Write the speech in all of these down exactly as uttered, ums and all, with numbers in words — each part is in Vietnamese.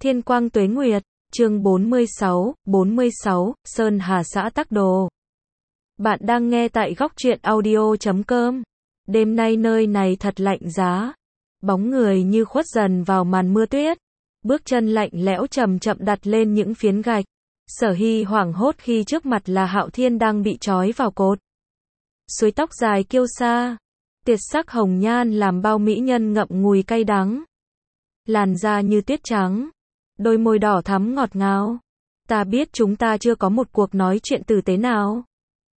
Thiên quang tuế nguyệt, chương bốn mươi sáu, bốn mươi sáu, Sơn Hà xã Tắc Đồ. Bạn đang nghe tại góc truyện audio chấm com. Đêm nay nơi này thật lạnh giá. Bóng người như khuất dần vào màn mưa tuyết. Bước chân lạnh lẽo chậm chậm đặt lên những phiến gạch. Sở Hy hoảng hốt khi trước mặt là Hạo Thiên đang bị trói vào cột. Suối tóc dài kiêu sa. Tiệt sắc hồng nhan làm bao mỹ nhân ngậm ngùi cay đắng. Làn da như tuyết trắng. Đôi môi đỏ thắm ngọt ngào. Ta biết chúng ta chưa có một cuộc nói chuyện tử tế nào.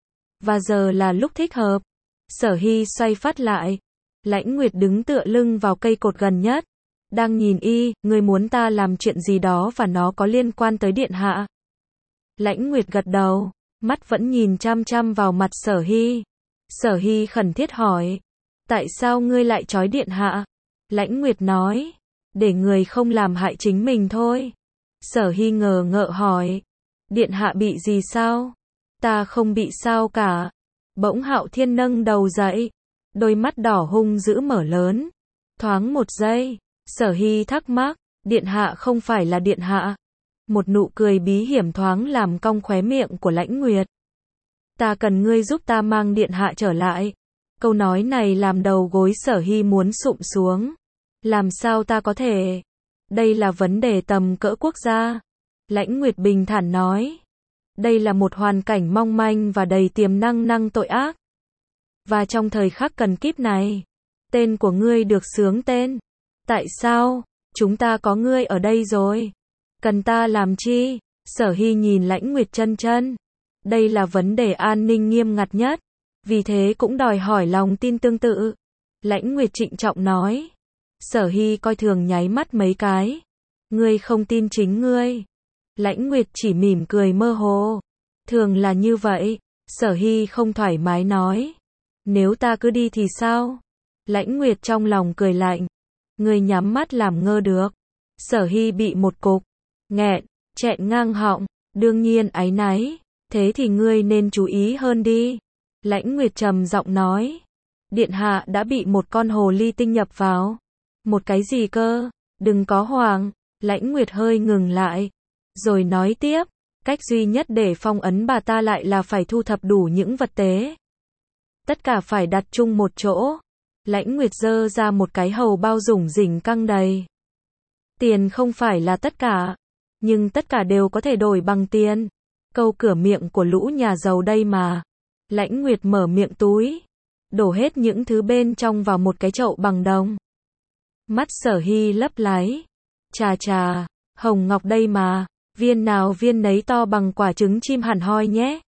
Và giờ là lúc thích hợp. Sở Hy xoay phát lại. Lãnh Nguyệt đứng tựa lưng vào cây cột gần nhất. Đang nhìn y, người muốn ta làm chuyện gì đó và nó có liên quan tới điện hạ. Lãnh Nguyệt gật đầu. Mắt vẫn nhìn chăm chăm vào mặt Sở Hy. Sở Hy khẩn thiết hỏi. Tại sao ngươi lại trói điện hạ? Lãnh Nguyệt nói. Để người không làm hại chính mình thôi. Sở Hy ngờ ngợ hỏi. Điện hạ bị gì sao? Ta không bị sao cả. Bỗng Hạo Thiên nâng đầu dậy. Đôi mắt đỏ hung dữ mở lớn. Thoáng một giây. Sở Hy thắc mắc. Điện hạ không phải là điện hạ. Một nụ cười bí hiểm thoáng làm cong khóe miệng của Lãnh Nguyệt. Ta cần ngươi giúp ta mang điện hạ trở lại. Câu nói này làm đầu gối Sở Hy muốn sụp xuống. Làm sao ta có thể? Đây là vấn đề tầm cỡ quốc gia. Lãnh Nguyệt bình thản nói. Đây là một hoàn cảnh mong manh và đầy tiềm năng năng tội ác. Và trong thời khắc cần kíp này, tên của ngươi được xướng tên. Tại sao? Chúng ta có ngươi ở đây rồi. Cần ta làm chi? Sở Hy nhìn Lãnh Nguyệt chân chân. Đây là vấn đề an ninh nghiêm ngặt nhất. Vì thế cũng đòi hỏi lòng tin tương tự. Lãnh Nguyệt trịnh trọng nói. Sở Hy coi thường nháy mắt mấy cái. Ngươi không tin chính ngươi. Lãnh Nguyệt chỉ mỉm cười mơ hồ. Thường là như vậy. Sở Hy không thoải mái nói. Nếu ta cứ đi thì sao? Lãnh Nguyệt trong lòng cười lạnh. Ngươi nhắm mắt làm ngơ được. Sở Hy bị một cục. Nghẹn, chẹn ngang họng. Đương nhiên áy náy. Thế thì ngươi nên chú ý hơn đi. Lãnh Nguyệt trầm giọng nói. Điện hạ đã bị một con hồ ly tinh nhập vào. Một cái gì cơ? Đừng có hoảng. Lãnh Nguyệt hơi ngừng lại. Rồi nói tiếp. Cách duy nhất để phong ấn bà ta lại là phải thu thập đủ những vật tế. Tất cả phải đặt chung một chỗ. Lãnh Nguyệt giơ ra một cái hầu bao rủng rỉnh căng đầy. Tiền không phải là tất cả. Nhưng tất cả đều có thể đổi bằng tiền. Câu cửa miệng của lũ nhà giàu đây mà. Lãnh Nguyệt mở miệng túi. Đổ hết những thứ bên trong vào một cái chậu bằng đồng. Mắt Sở Hy lấp láy. Chà chà, hồng ngọc đây mà. Viên nào viên nấy to bằng quả trứng chim hẳn hoi nhé.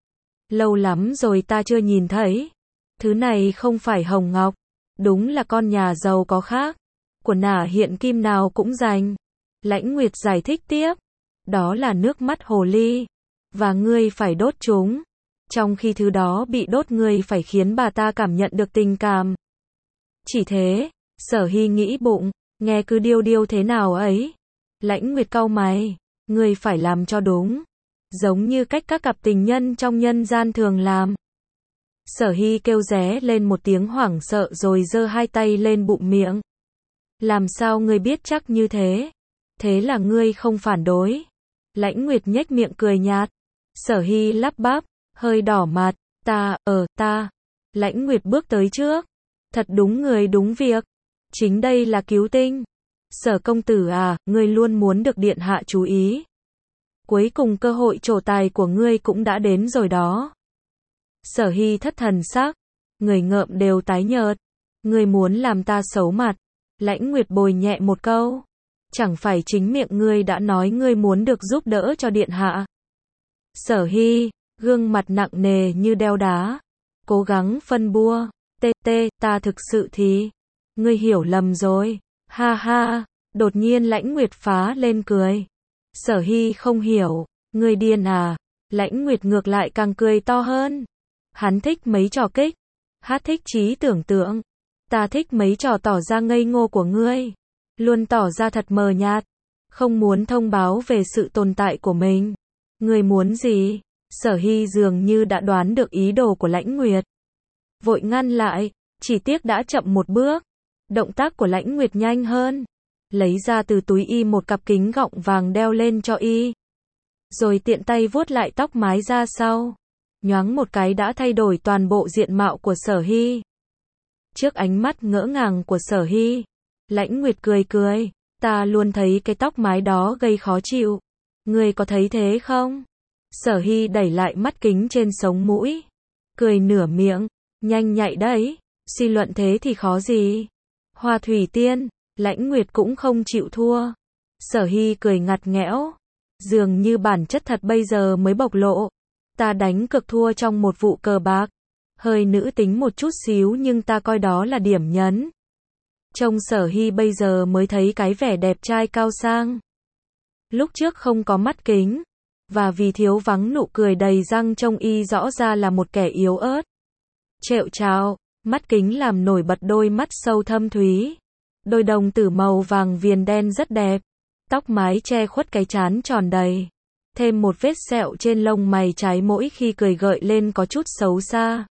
Lâu lắm rồi ta chưa nhìn thấy. Thứ này không phải hồng ngọc. Đúng là con nhà giàu có khác. Của nả hiện kim nào cũng dành. Lãnh Nguyệt giải thích tiếp. Đó là nước mắt hồ ly. Và ngươi phải đốt chúng. Trong khi thứ đó bị đốt ngươi phải khiến bà ta cảm nhận được tình cảm. Chỉ thế. Sở Hy nghĩ bụng. Nghe cứ điêu điêu thế nào ấy. Lãnh Nguyệt cau mày. Ngươi phải làm cho đúng. Giống như cách các cặp tình nhân trong nhân gian thường làm. Sở Hy kêu ré lên một tiếng hoảng sợ rồi giơ hai tay lên bụng miệng. Làm sao ngươi biết chắc như thế? Thế là ngươi không phản đối. Lãnh Nguyệt nhếch miệng cười nhạt. Sở Hy lắp bắp, hơi đỏ mặt. Ta, ờ, ta. Lãnh Nguyệt bước tới trước. Thật đúng người đúng việc. Chính đây là cứu tinh. Sở công tử à, ngươi luôn muốn được điện hạ chú ý. Cuối cùng cơ hội trổ tài của ngươi cũng đã đến rồi đó. Sở Hy thất thần sắc. Người ngợm đều tái nhợt. Ngươi muốn làm ta xấu mặt. Lãnh Nguyệt bồi nhẹ một câu. Chẳng phải chính miệng ngươi đã nói ngươi muốn được giúp đỡ cho điện hạ. Sở Hy, gương mặt nặng nề như đeo đá. Cố gắng phân bua. Tê tê, ta thực sự thì. Ngươi hiểu lầm rồi. Ha ha. Đột nhiên Lãnh Nguyệt phá lên cười. Sở Hy không hiểu. Ngươi điên à? Lãnh Nguyệt ngược lại càng cười to hơn. Hắn thích mấy trò kích. Hát thích trí tưởng tượng. Ta thích mấy trò tỏ ra ngây ngô của ngươi. Luôn tỏ ra thật mờ nhạt. Không muốn thông báo về sự tồn tại của mình. Ngươi muốn gì? Sở Hy dường như đã đoán được ý đồ của Lãnh Nguyệt. Vội ngăn lại. Chỉ tiếc đã chậm một bước. Động tác của Lãnh Nguyệt nhanh hơn. lấy ra từ túi y một cặp kính gọng vàng đeo lên cho y. Rồi tiện tay vuốt lại tóc mái ra sau. Nhoáng một cái đã thay đổi toàn bộ diện mạo của Sở Hy. Trước ánh mắt ngỡ ngàng của Sở Hy, Lãnh Nguyệt cười cười, ta luôn thấy cái tóc mái đó gây khó chịu. Ngươi có thấy thế không? Sở Hy đẩy lại mắt kính trên sống mũi, cười nửa miệng, nhanh nhạy đấy, suy luận thế thì khó gì. Hoa thủy tiên, Lãnh Nguyệt cũng không chịu thua. Sở Hy cười ngặt nghẽo, dường như bản chất thật bây giờ mới bộc lộ. Ta đánh cực thua trong một vụ cờ bạc. Hơi nữ tính một chút xíu nhưng ta coi đó là điểm nhấn. Trông Sở Hy bây giờ mới thấy cái vẻ đẹp trai cao sang. Lúc trước không có mắt kính, và vì thiếu vắng nụ cười đầy răng trông y rõ ra là một kẻ yếu ớt. Trệu trào, mắt kính làm nổi bật đôi mắt sâu thâm thúy. Đôi đồng tử màu vàng viền đen rất đẹp. Tóc mái che khuất cái trán tròn đầy. Thêm một vết sẹo trên lông mày trái mỗi khi cười gợi lên có chút xấu xa.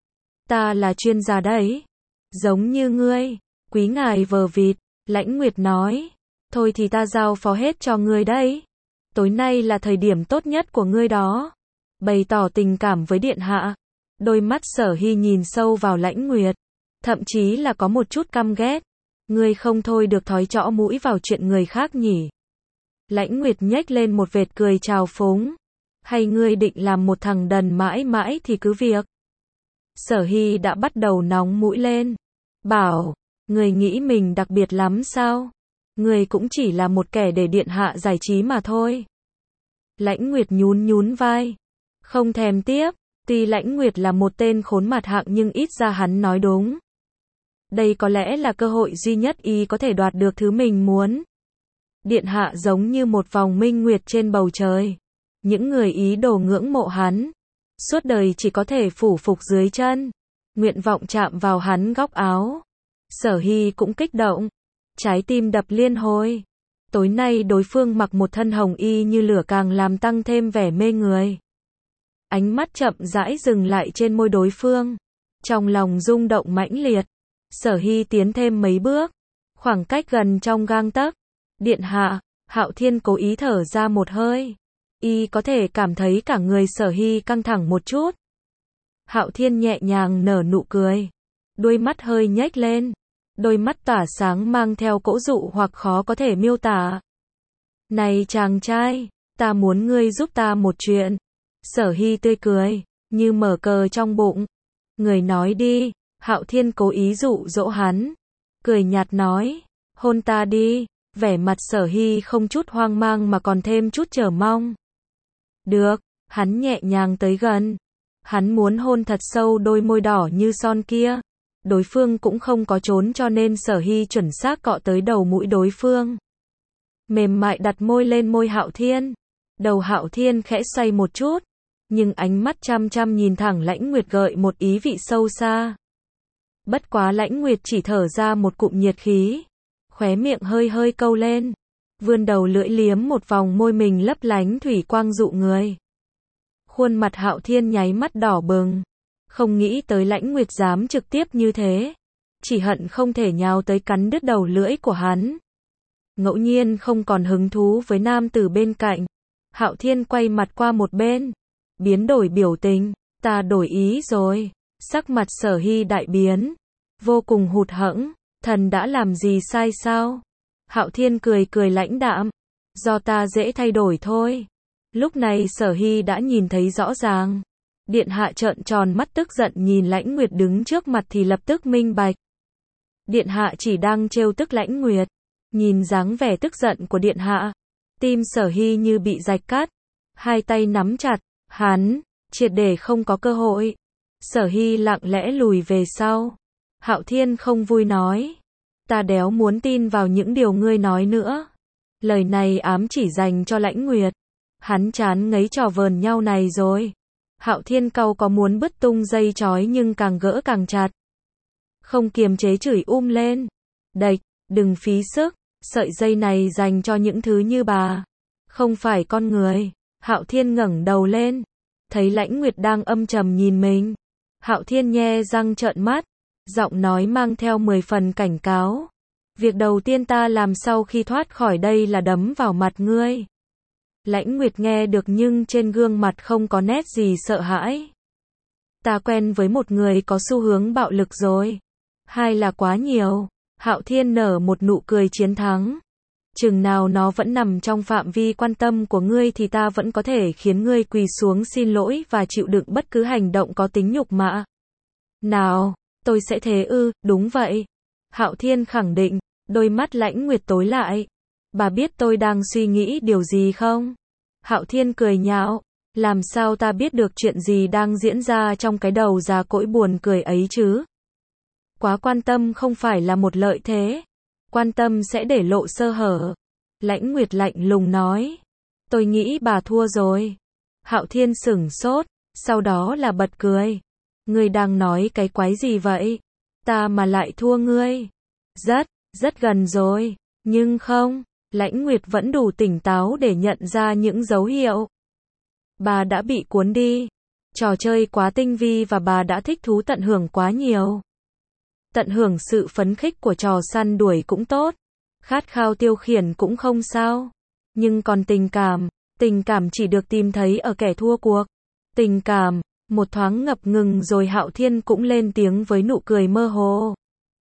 Ta là chuyên gia đấy. Giống như ngươi, quý ngài vờ vịt, Lãnh Nguyệt nói. Thôi thì ta giao phó hết cho ngươi đấy. Tối nay là thời điểm tốt nhất của ngươi đó. Bày tỏ tình cảm với điện hạ. Đôi mắt Sở Hy nhìn sâu vào Lãnh Nguyệt. Thậm chí là có một chút căm ghét. Ngươi không thôi được thói trõ mũi vào chuyện người khác nhỉ. Lãnh Nguyệt nhếch lên một vệt cười trào phúng. Hay ngươi định làm một thằng đần mãi mãi thì cứ việc. Sở Hy đã bắt đầu nóng mũi lên. Bảo, ngươi nghĩ mình đặc biệt lắm sao? Ngươi cũng chỉ là một kẻ để điện hạ giải trí mà thôi. Lãnh Nguyệt nhún nhún vai. Không thèm tiếp, tuy Lãnh Nguyệt là một tên khốn mặt hạng nhưng ít ra hắn nói đúng. Đây có lẽ là cơ hội duy nhất y có thể đoạt được thứ mình muốn. Điện hạ giống như một vòng minh nguyệt trên bầu trời. Những người ý đồ ngưỡng mộ hắn, suốt đời chỉ có thể phủ phục dưới chân. Nguyện vọng chạm vào hắn góc áo. Sở Hy cũng kích động. Trái tim đập liên hồi. Tối nay đối phương mặc một thân hồng y như lửa càng làm tăng thêm vẻ mê người. Ánh mắt chậm rãi dừng lại trên môi đối phương. Trong lòng rung động mãnh liệt. Sở Hy tiến thêm mấy bước. Khoảng cách gần trong gang tấc. Điện hạ, Hạo Thiên cố ý thở ra một hơi. Y có thể cảm thấy cả người Sở Hy căng thẳng một chút. Hạo Thiên nhẹ nhàng nở nụ cười. Đôi mắt hơi nhếch lên. Đôi mắt tỏa sáng mang theo cỗ dụ hoặc khó có thể miêu tả. Này chàng trai, ta muốn ngươi giúp ta một chuyện. Sở Hy tươi cười, như mở cờ trong bụng. Người nói đi. Hạo Thiên cố ý dụ dỗ hắn. Cười nhạt nói, hôn ta đi. Vẻ mặt Sở Hy không chút hoang mang mà còn thêm chút chờ mong. Được, hắn nhẹ nhàng tới gần. Hắn muốn hôn thật sâu đôi môi đỏ như son kia. Đối phương cũng không có trốn cho nên Sở Hy chuẩn xác cọ tới đầu mũi đối phương. Mềm mại đặt môi lên môi Hạo Thiên. Đầu Hạo Thiên khẽ xoay một chút. Nhưng ánh mắt chăm chăm nhìn thẳng Lãnh Nguyệt gợi một ý vị sâu xa. Bất quá Lãnh Nguyệt chỉ thở ra một cụm nhiệt khí. Khóe miệng hơi hơi câu lên. Vươn đầu lưỡi liếm một vòng môi mình lấp lánh thủy quang dụ người. Khuôn mặt Hạo Thiên nháy mắt đỏ bừng. Không nghĩ tới Lãnh Nguyệt dám trực tiếp như thế. Chỉ hận không thể nhào tới cắn đứt đầu lưỡi của hắn. Ngẫu nhiên không còn hứng thú với nam tử bên cạnh. Hạo Thiên quay mặt qua một bên. Biến đổi biểu tình. Ta đổi ý rồi. Sắc mặt Sở Hy đại biến. Vô cùng hụt hẫng. Thần đã làm gì sai sao? Hạo Thiên cười cười lãnh đạm. Do ta dễ thay đổi thôi. Lúc này Sở Hy đã nhìn thấy rõ ràng. Điện hạ trợn tròn mắt tức giận nhìn Lãnh Nguyệt đứng trước mặt thì lập tức minh bạch. Điện hạ chỉ đang trêu tức Lãnh Nguyệt. Nhìn dáng vẻ tức giận của điện hạ. Tim Sở Hy như bị rạch cắt. Hai tay nắm chặt. Hắn, triệt để không có cơ hội. Sở Hy lặng lẽ lùi về sau. Hạo Thiên không vui nói. Ta đéo muốn tin vào những điều ngươi nói nữa. Lời này ám chỉ dành cho Lãnh Nguyệt. Hắn chán ngấy trò vờn nhau này rồi. Hạo Thiên cau có muốn bứt tung dây chói nhưng càng gỡ càng chặt. Không kiềm chế chửi um lên. Đệch, đừng phí sức. Sợi dây này dành cho những thứ như bà. Không phải con người. Hạo Thiên ngẩng đầu lên. Thấy Lãnh Nguyệt đang âm trầm nhìn mình. Hạo Thiên nhe răng trợn mắt. Giọng nói mang theo mười phần cảnh cáo. Việc đầu tiên ta làm sau khi thoát khỏi đây là đấm vào mặt ngươi. Lãnh Nguyệt nghe được nhưng trên gương mặt không có nét gì sợ hãi. Ta quen với một người có xu hướng bạo lực rồi. Hai là quá nhiều. Hạo Thiên nở một nụ cười chiến thắng. Chừng nào nó vẫn nằm trong phạm vi quan tâm của ngươi thì ta vẫn có thể khiến ngươi quỳ xuống xin lỗi và chịu đựng bất cứ hành động có tính nhục mạ. Nào, tôi sẽ thế ư, đúng vậy. Hạo Thiên khẳng định, đôi mắt Lãnh Nguyệt tối lại. Bà biết tôi đang suy nghĩ điều gì không? Hạo Thiên cười nhạo, làm sao ta biết được chuyện gì đang diễn ra trong cái đầu già cỗi buồn cười ấy chứ? Quá quan tâm không phải là một lợi thế. Quan tâm sẽ để lộ sơ hở. Lãnh Nguyệt lạnh lùng nói. Tôi nghĩ bà thua rồi. Hạo Thiên sửng sốt, sau đó là bật cười. Ngươi đang nói cái quái gì vậy? Ta mà lại thua ngươi. Rất, rất gần rồi. Nhưng không, Lãnh Nguyệt vẫn đủ tỉnh táo để nhận ra những dấu hiệu. Bà đã bị cuốn đi. Trò chơi quá tinh vi và bà đã thích thú tận hưởng quá nhiều. Tận hưởng sự phấn khích của trò săn đuổi cũng tốt. Khát khao tiêu khiển cũng không sao. Nhưng còn tình cảm, tình cảm chỉ được tìm thấy ở kẻ thua cuộc. Tình cảm, một thoáng ngập ngừng rồi Hạo Thiên cũng lên tiếng với nụ cười mơ hồ.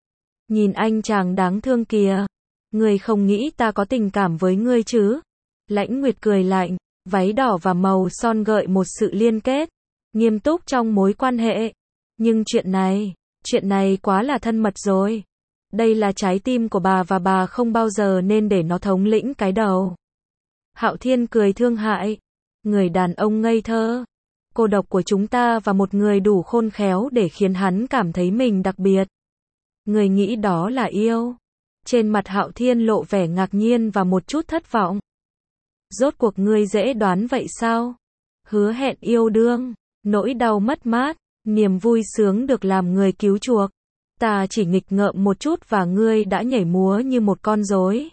Nhìn anh chàng đáng thương kìa. Ngươi không nghĩ ta có tình cảm với ngươi chứ? Lãnh Nguyệt cười lạnh, váy đỏ và màu son gợi một sự liên kết. Nghiêm túc trong mối quan hệ. Nhưng chuyện này, chuyện này quá là thân mật rồi. Đây là trái tim của bà và bà không bao giờ nên để nó thống lĩnh cái đầu. Hạo Thiên cười thương hại. Người đàn ông ngây thơ. Cô độc của chúng ta và một người đủ khôn khéo để khiến hắn cảm thấy mình đặc biệt. Người nghĩ đó là yêu. Trên mặt Hạo Thiên lộ vẻ ngạc nhiên và một chút thất vọng. Rốt cuộc ngươi dễ đoán vậy sao? Hứa hẹn yêu đương, nỗi đau mất mát, niềm vui sướng được làm người cứu chuộc. Ta chỉ nghịch ngợm một chút và ngươi đã nhảy múa như một con rối.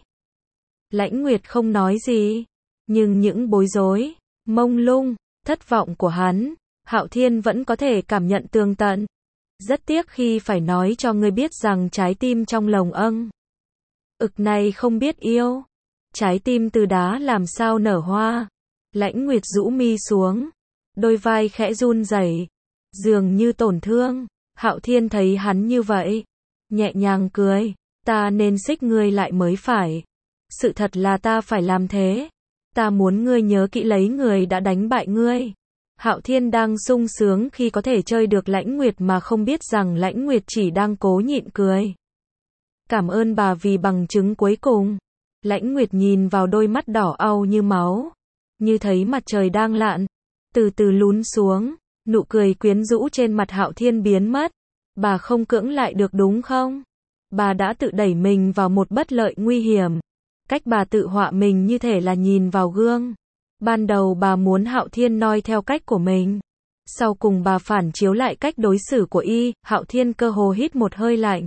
Lãnh Nguyệt không nói gì, nhưng những bối rối, mông lung, thất vọng của hắn, Hạo Thiên vẫn có thể cảm nhận tường tận. Rất tiếc khi phải nói cho ngươi biết rằng trái tim trong lồng âng ực này không biết yêu. Trái tim từ đá làm sao nở hoa. Lãnh Nguyệt rũ mi xuống, đôi vai khẽ run rẩy, dường như tổn thương. Hạo Thiên thấy hắn như vậy, nhẹ nhàng cười, ta nên xích ngươi lại mới phải. Sự thật là ta phải làm thế. Ta muốn ngươi nhớ kỹ lấy người đã đánh bại ngươi. Hạo Thiên đang sung sướng khi có thể chơi được Lãnh Nguyệt mà không biết rằng Lãnh Nguyệt chỉ đang cố nhịn cười. Cảm ơn bà vì bằng chứng cuối cùng. Lãnh Nguyệt nhìn vào đôi mắt đỏ au như máu, như thấy mặt trời đang lặn, từ từ lún xuống, nụ cười quyến rũ trên mặt Hạo Thiên biến mất. Bà không cưỡng lại được đúng không? Bà đã tự đẩy mình vào một bất lợi nguy hiểm. Cách bà tự họa mình như thể là nhìn vào gương. Ban đầu bà muốn Hạo Thiên noi theo cách của mình. Sau cùng bà phản chiếu lại cách đối xử của y. Hạo Thiên cơ hồ hít một hơi lạnh.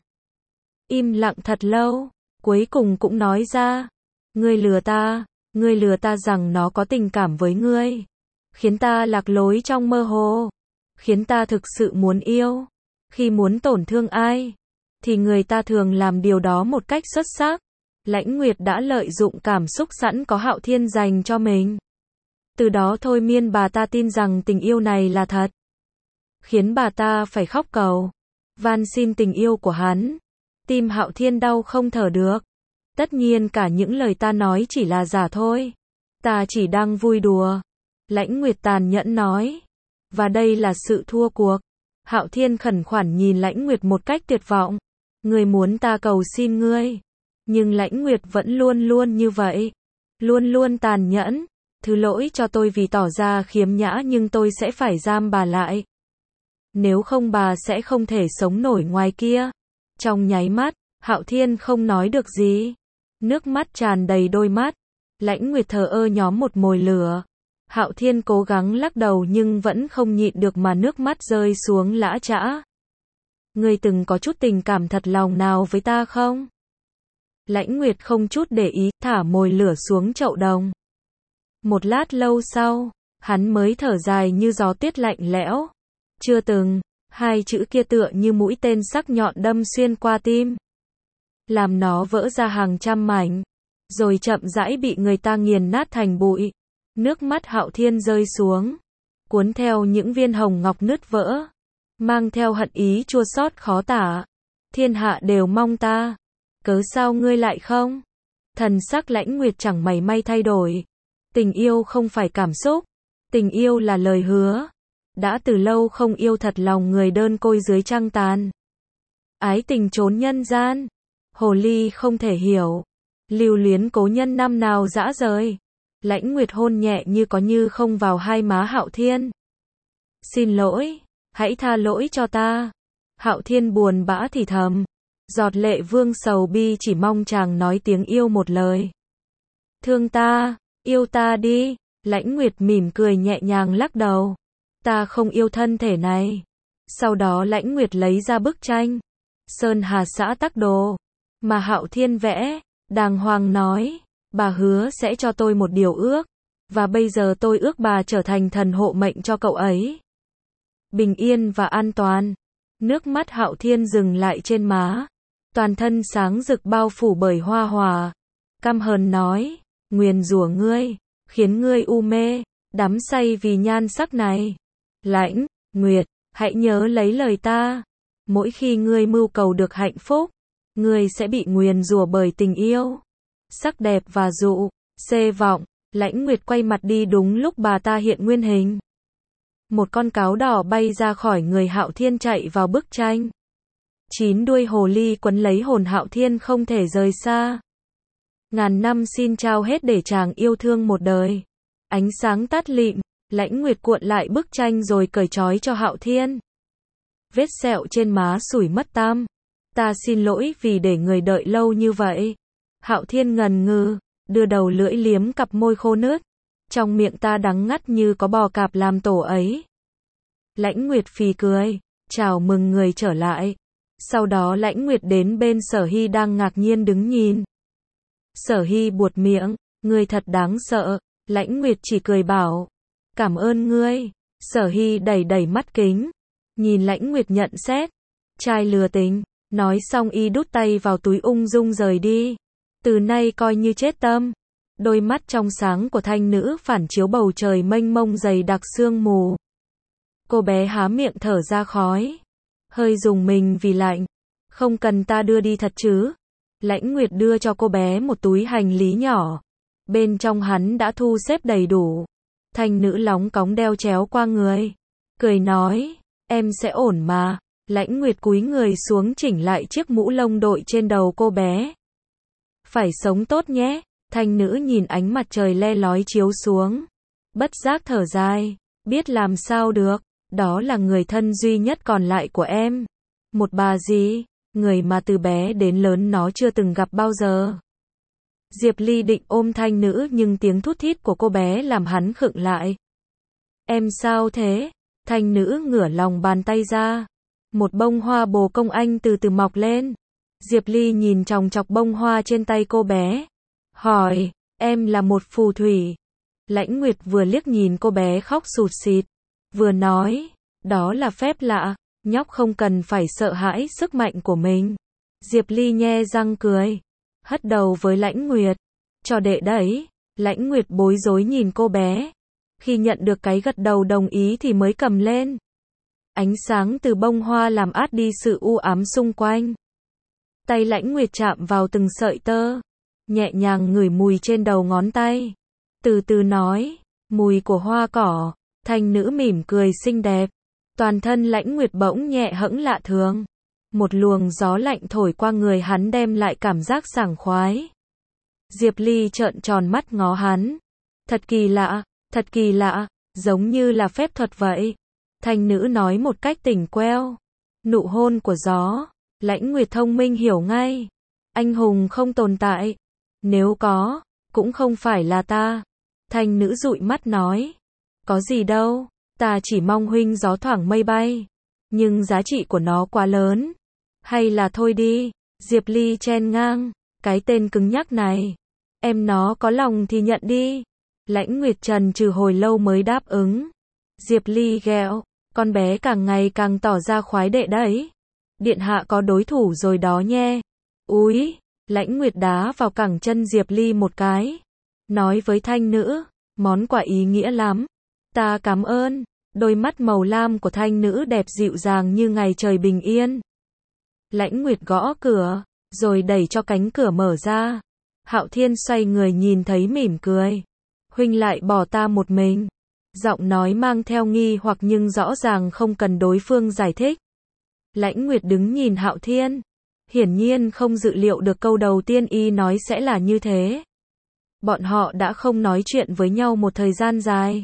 Im lặng thật lâu, cuối cùng cũng nói ra. Ngươi lừa ta, ngươi lừa ta rằng nó có tình cảm với ngươi. Khiến ta lạc lối trong mơ hồ. Khiến ta thực sự muốn yêu. Khi muốn tổn thương ai, thì người ta thường làm điều đó một cách xuất sắc. Lãnh Nguyệt đã lợi dụng cảm xúc sẵn có Hạo Thiên dành cho mình. Từ đó thôi miên bà ta tin rằng tình yêu này là thật. Khiến bà ta phải khóc cầu, van xin tình yêu của hắn. Tim Hạo Thiên đau không thở được. Tất nhiên cả những lời ta nói chỉ là giả thôi. Ta chỉ đang vui đùa. Lãnh Nguyệt tàn nhẫn nói. Và đây là sự thua cuộc. Hạo Thiên khẩn khoản nhìn Lãnh Nguyệt một cách tuyệt vọng. Ngươi muốn ta cầu xin ngươi. Nhưng Lãnh Nguyệt vẫn luôn luôn như vậy. Luôn luôn tàn nhẫn. Thứ lỗi cho tôi vì tỏ ra khiếm nhã nhưng tôi sẽ phải giam bà lại. Nếu không bà sẽ không thể sống nổi ngoài kia. Trong nháy mắt, Hạo Thiên không nói được gì. Nước mắt tràn đầy đôi mắt. Lãnh Nguyệt thờ ơ nhóm một mồi lửa. Hạo Thiên cố gắng lắc đầu nhưng vẫn không nhịn được mà nước mắt rơi xuống lã chã. Ngươi từng có chút tình cảm thật lòng nào với ta không? Lãnh Nguyệt không chút để ý, thả mồi lửa xuống chậu đồng. Một lát lâu sau, hắn mới thở dài như gió tuyết lạnh lẽo. Chưa từng, hai chữ kia tựa như mũi tên sắc nhọn đâm xuyên qua tim. làm nó vỡ ra hàng trăm mảnh, rồi chậm rãi bị người ta nghiền nát thành bụi. Nước mắt Hạo Thiên rơi xuống, cuốn theo những viên hồng ngọc nứt vỡ, mang theo hận ý chua xót khó tả. Thiên hạ đều mong ta, cớ sao ngươi lại không? Thần sắc Lãnh Nguyệt chẳng mảy may thay đổi. Tình yêu không phải cảm xúc, tình yêu là lời hứa. Đã từ lâu không yêu thật lòng người đơn côi dưới trăng tàn. Ái tình trốn nhân gian, hồ ly không thể hiểu. Lưu luyến cố nhân năm nào dã rời. Lãnh Nguyệt hôn nhẹ như có như không vào hai má Hạo Thiên. Xin lỗi, hãy tha lỗi cho ta. Hạo Thiên buồn bã thì thầm. Giọt lệ vương sầu bi chỉ mong chàng nói tiếng yêu một lời. Thương ta, yêu ta đi. Lãnh Nguyệt mỉm cười nhẹ nhàng lắc đầu. Ta không yêu thân thể này. Sau đó Lãnh Nguyệt lấy ra bức tranh Sơn Hà xã tắc đồ mà Hạo Thiên vẽ, đàng hoàng nói, bà hứa sẽ cho tôi một điều ước, và bây giờ tôi ước bà trở thành thần hộ mệnh cho cậu ấy. Bình yên và an toàn. Nước mắt Hạo Thiên dừng lại trên má, toàn thân sáng rực bao phủ bởi hoa hòa. Căm hờn nói, nguyền rủa ngươi, khiến ngươi u mê, đắm say vì nhan sắc này. Lãnh Nguyệt, hãy nhớ lấy lời ta. Mỗi khi ngươi mưu cầu được hạnh phúc, ngươi sẽ bị nguyền rủa bởi tình yêu, sắc đẹp và dụ, xê vọng. Lãnh Nguyệt quay mặt đi đúng lúc bà ta hiện nguyên hình. Một con cáo đỏ bay ra khỏi người Hạo Thiên chạy vào bức tranh. Chín đuôi hồ ly quấn lấy hồn Hạo Thiên không thể rời xa. Ngàn năm xin trao hết để chàng yêu thương một đời. Ánh sáng tắt lịm, Lãnh Nguyệt cuộn lại bức tranh rồi cởi trói cho Hạo Thiên. Vết sẹo trên má sủi mất tăm. Ta xin lỗi vì để người đợi lâu như vậy. Hạo Thiên ngần ngừ, đưa đầu lưỡi liếm cặp môi khô nứt. Trong miệng ta đắng ngắt như có bò cạp làm tổ ấy. Lãnh Nguyệt phì cười, chào mừng người trở lại. Sau đó Lãnh Nguyệt đến bên Sở Hy đang ngạc nhiên đứng nhìn. Sở Hy buột miệng, ngươi thật đáng sợ. Lãnh Nguyệt chỉ cười bảo, cảm ơn ngươi. Sở Hy đẩy đẩy mắt kính, nhìn Lãnh Nguyệt nhận xét, trai lừa tình. Nói xong y đút tay vào túi ung dung rời đi. Từ nay coi như chết tâm. Đôi mắt trong sáng của thanh nữ phản chiếu bầu trời mênh mông dày đặc sương mù. Cô bé há miệng thở ra khói, hơi rùng mình vì lạnh. Không cần ta đưa đi thật chứ? Lãnh Nguyệt đưa cho cô bé một túi hành lý nhỏ. Bên trong hắn đã thu xếp đầy đủ. Thanh nữ lóng cóng đeo chéo qua người, cười nói, em sẽ ổn mà. Lãnh Nguyệt cúi người xuống chỉnh lại chiếc mũ lông đội trên đầu cô bé. Phải sống tốt nhé. Thanh nữ nhìn ánh mặt trời le lói chiếu xuống, bất giác thở dài, biết làm sao được, đó là người thân duy nhất còn lại của em. Một bà gì, người mà từ bé đến lớn nó chưa từng gặp bao giờ. Diệp Ly định ôm thanh nữ nhưng tiếng thút thít của cô bé làm hắn khựng lại. Em sao thế? Thanh nữ ngửa lòng bàn tay ra. Một bông hoa bồ công anh từ từ mọc lên. Diệp Ly nhìn chòng chọc bông hoa trên tay cô bé, hỏi, em là một phù thủy. Lãnh Nguyệt vừa liếc nhìn cô bé khóc sụt sịt, vừa nói, đó là phép lạ, nhóc không cần phải sợ hãi sức mạnh của mình. Diệp Ly nhe răng cười, hất đầu với Lãnh Nguyệt, cho đệ đấy. Lãnh Nguyệt bối rối nhìn cô bé, khi nhận được cái gật đầu đồng ý thì mới cầm lên. Ánh sáng từ bông hoa làm át đi sự u ám xung quanh. Tay Lãnh Nguyệt chạm vào từng sợi tơ, nhẹ nhàng ngửi mùi trên đầu ngón tay, từ từ nói, mùi của hoa cỏ. Thanh nữ mỉm cười xinh đẹp, toàn thân Lãnh Nguyệt bỗng nhẹ hẫng lạ thường. Một luồng gió lạnh thổi qua người hắn đem lại cảm giác sảng khoái. Diệp Ly trợn tròn mắt ngó hắn, thật kỳ lạ, thật kỳ lạ, giống như là phép thuật vậy. Thanh nữ nói một cách tỉnh queo, nụ hôn của gió. Lãnh Nguyệt thông minh hiểu ngay, anh hùng không tồn tại, nếu có, cũng không phải là ta. Thanh nữ dụi mắt nói, có gì đâu, ta chỉ mong huynh gió thoảng mây bay, nhưng giá trị của nó quá lớn. Hay là thôi đi. Diệp Ly chen ngang, cái tên cứng nhắc này, em nó có lòng thì nhận đi. Lãnh Nguyệt trần trừ hồi lâu mới đáp ứng. Diệp Ly ghẹo, con bé càng ngày càng tỏ ra khoái đệ đấy. Điện hạ có đối thủ rồi đó nhé. Úi, Lãnh Nguyệt đá vào cẳng chân Diệp Ly một cái. Nói với thanh nữ, món quà ý nghĩa lắm. Ta cảm ơn. Đôi mắt màu lam của thanh nữ đẹp dịu dàng như ngày trời bình yên. Lãnh Nguyệt gõ cửa, rồi đẩy cho cánh cửa mở ra. Hạo Thiên xoay người nhìn thấy mỉm cười. Huynh lại bỏ ta một mình. Giọng nói mang theo nghi hoặc nhưng rõ ràng không cần đối phương giải thích. Lãnh Nguyệt đứng nhìn Hạo Thiên. Hiển nhiên không dự liệu được câu đầu tiên y nói sẽ là như thế. Bọn họ đã không nói chuyện với nhau một thời gian dài.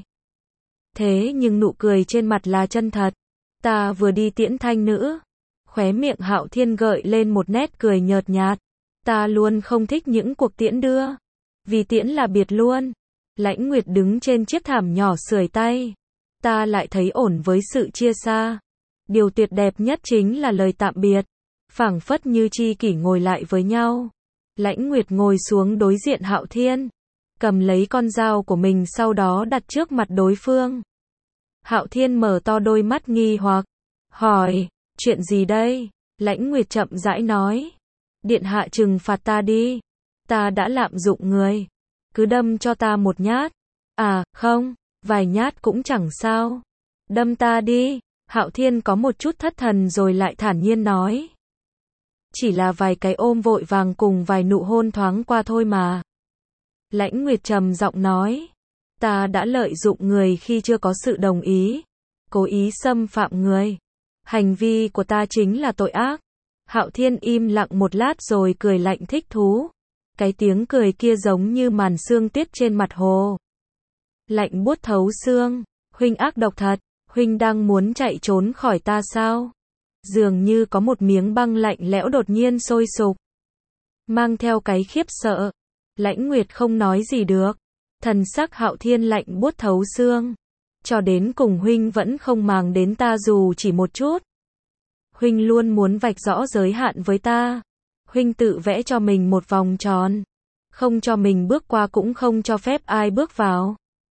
Thế nhưng nụ cười trên mặt là chân thật. Ta vừa đi tiễn thanh nữ. Khóe miệng Hạo Thiên gợi lên một nét cười nhợt nhạt. Ta luôn không thích những cuộc tiễn đưa. Vì tiễn là biệt luôn. Lãnh Nguyệt đứng trên chiếc thảm nhỏ sưởi tay. Ta lại thấy ổn với sự chia xa. Điều tuyệt đẹp nhất chính là lời tạm biệt. Phảng phất như tri kỷ ngồi lại với nhau. Lãnh Nguyệt ngồi xuống đối diện Hạo Thiên. Cầm lấy con dao của mình sau đó đặt trước mặt đối phương. Hạo Thiên mở to đôi mắt nghi hoặc. Hỏi, chuyện gì đây? Lãnh Nguyệt chậm rãi nói. Điện hạ trừng phạt ta đi. Ta đã lạm dụng người. Cứ đâm cho ta một nhát. À, không, vài nhát cũng chẳng sao. Đâm ta đi. Hạo Thiên có một chút thất thần rồi lại thản nhiên nói. Chỉ là vài cái ôm vội vàng cùng vài nụ hôn thoáng qua thôi mà. Lãnh Nguyệt trầm giọng nói. Ta đã lợi dụng người khi chưa có sự đồng ý. Cố ý xâm phạm người. Hành vi của ta chính là tội ác. Hạo Thiên im lặng một lát rồi cười lạnh thích thú. Cái tiếng cười kia giống như màn sương tiết trên mặt hồ. Lạnh buốt thấu xương. Huynh ác độc thật. Huynh đang muốn chạy trốn khỏi ta sao? Dường như có một miếng băng lạnh lẽo đột nhiên sôi sục. Mang theo cái khiếp sợ. Lãnh Nguyệt không nói gì được. Thần sắc Hạo Thiên lạnh buốt thấu xương. Cho đến cùng huynh vẫn không màng đến ta dù chỉ một chút. Huynh luôn muốn vạch rõ giới hạn với ta. Huynh tự vẽ cho mình một vòng tròn. Không cho mình bước qua cũng không cho phép ai bước vào.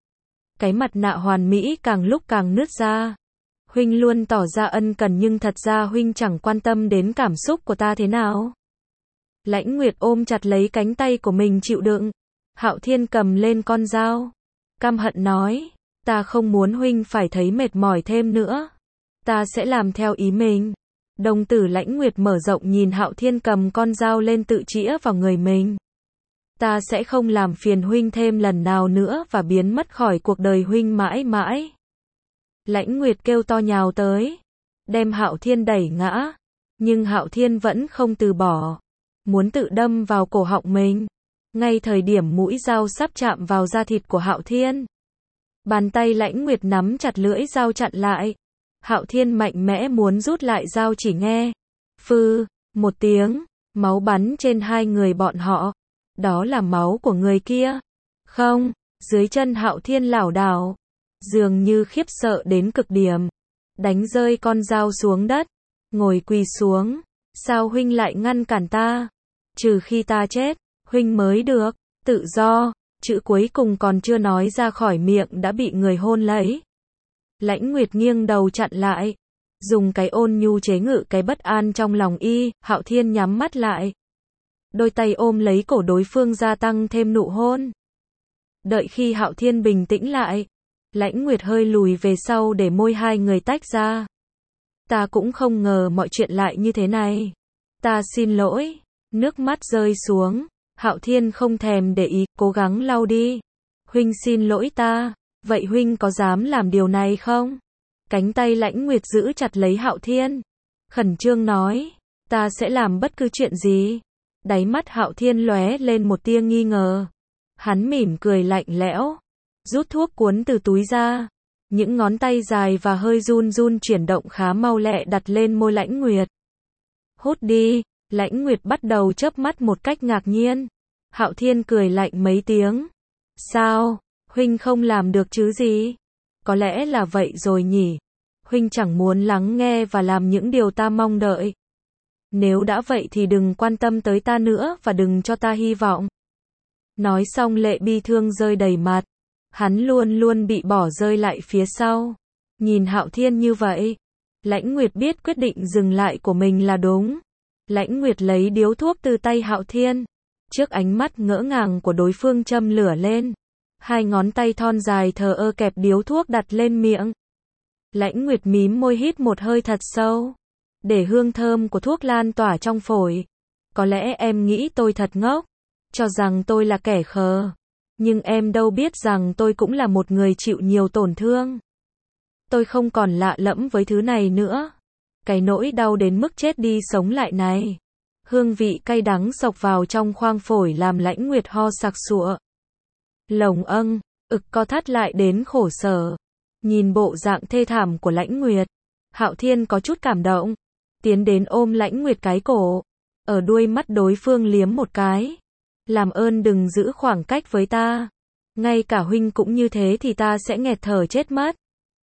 Cái mặt nạ hoàn mỹ càng lúc càng nứt ra. Huynh luôn tỏ ra ân cần nhưng thật ra huynh chẳng quan tâm đến cảm xúc của ta thế nào. Lãnh Nguyệt ôm chặt lấy cánh tay của mình chịu đựng. Hạo Thiên cầm lên con dao. Căm hận nói. Ta không muốn huynh phải thấy mệt mỏi thêm nữa. Ta sẽ làm theo ý mình. Đồng tử Lãnh Nguyệt mở rộng nhìn Hạo Thiên cầm con dao lên tự chĩa vào người mình. Ta sẽ không làm phiền huynh thêm lần nào nữa và biến mất khỏi cuộc đời huynh mãi mãi. Lãnh Nguyệt kêu to nhào tới. Đem Hạo Thiên đẩy ngã. Nhưng Hạo Thiên vẫn không từ bỏ. Muốn tự đâm vào cổ họng mình. Ngay thời điểm mũi dao sắp chạm vào da thịt của Hạo Thiên. Bàn tay Lãnh Nguyệt nắm chặt lưỡi dao chặn lại. Hạo Thiên mạnh mẽ muốn rút lại dao chỉ nghe. Phư, một tiếng, máu bắn trên hai người bọn họ. Đó là máu của người kia. Không, dưới chân Hạo Thiên lảo đảo. Dường như khiếp sợ đến cực điểm. Đánh rơi con dao xuống đất. Ngồi quỳ xuống. Sao huynh lại ngăn cản ta? Trừ khi ta chết, huynh mới được. Tự do. Chữ cuối cùng còn chưa nói ra khỏi miệng đã bị người hôn lấy. Lãnh Nguyệt nghiêng đầu chặn lại. Dùng cái ôn nhu chế ngự cái bất an trong lòng y. Hạo Thiên nhắm mắt lại. Đôi tay ôm lấy cổ đối phương gia tăng thêm nụ hôn. Đợi khi Hạo Thiên bình tĩnh lại. Lãnh Nguyệt hơi lùi về sau để môi hai người tách ra. Ta cũng không ngờ mọi chuyện lại như thế này. Ta xin lỗi. Nước mắt rơi xuống. Hạo Thiên không thèm để ý, cố gắng lau đi. Huynh xin lỗi ta. Vậy huynh có dám làm điều này không? Cánh tay Lãnh Nguyệt giữ chặt lấy Hạo Thiên. Khẩn trương nói. Ta sẽ làm bất cứ chuyện gì. Đáy mắt Hạo Thiên lóe lên một tia nghi ngờ. Hắn mỉm cười lạnh lẽo. Rút thuốc cuốn từ túi ra. Những ngón tay dài và hơi run run chuyển động khá mau lẹ đặt lên môi Lãnh Nguyệt. Hút đi. Lãnh Nguyệt bắt đầu chớp mắt một cách ngạc nhiên. Hạo Thiên cười lạnh mấy tiếng. Sao? Huynh không làm được chứ gì? Có lẽ là vậy rồi nhỉ. Huynh chẳng muốn lắng nghe và làm những điều ta mong đợi. Nếu đã vậy thì đừng quan tâm tới ta nữa và đừng cho ta hy vọng. Nói xong lệ bi thương rơi đầy mặt. Hắn luôn luôn bị bỏ rơi lại phía sau. Nhìn Hạo Thiên như vậy. Lãnh Nguyệt biết quyết định dừng lại của mình là đúng. Lãnh Nguyệt lấy điếu thuốc từ tay Hạo Thiên. Trước ánh mắt ngỡ ngàng của đối phương châm lửa lên. Hai ngón tay thon dài thờ ơ kẹp điếu thuốc đặt lên miệng. Lãnh Nguyệt mím môi hít một hơi thật sâu. Để hương thơm của thuốc lan tỏa trong phổi. Có lẽ em nghĩ tôi thật ngốc. Cho rằng tôi là kẻ khờ. Nhưng em đâu biết rằng tôi cũng là một người chịu nhiều tổn thương. Tôi không còn lạ lẫm với thứ này nữa. Cái nỗi đau đến mức chết đi sống lại này. Hương vị cay đắng xộc vào trong khoang phổi làm Lãnh Nguyệt ho sặc sụa. Lồng âng, ực co thắt lại đến khổ sở. Nhìn bộ dạng thê thảm của Lãnh Nguyệt, Hạo Thiên có chút cảm động. Tiến đến ôm Lãnh Nguyệt cái cổ. Ở đuôi mắt đối phương liếm một cái. Làm ơn đừng giữ khoảng cách với ta. Ngay cả huynh cũng như thế thì ta sẽ nghẹt thở chết mất.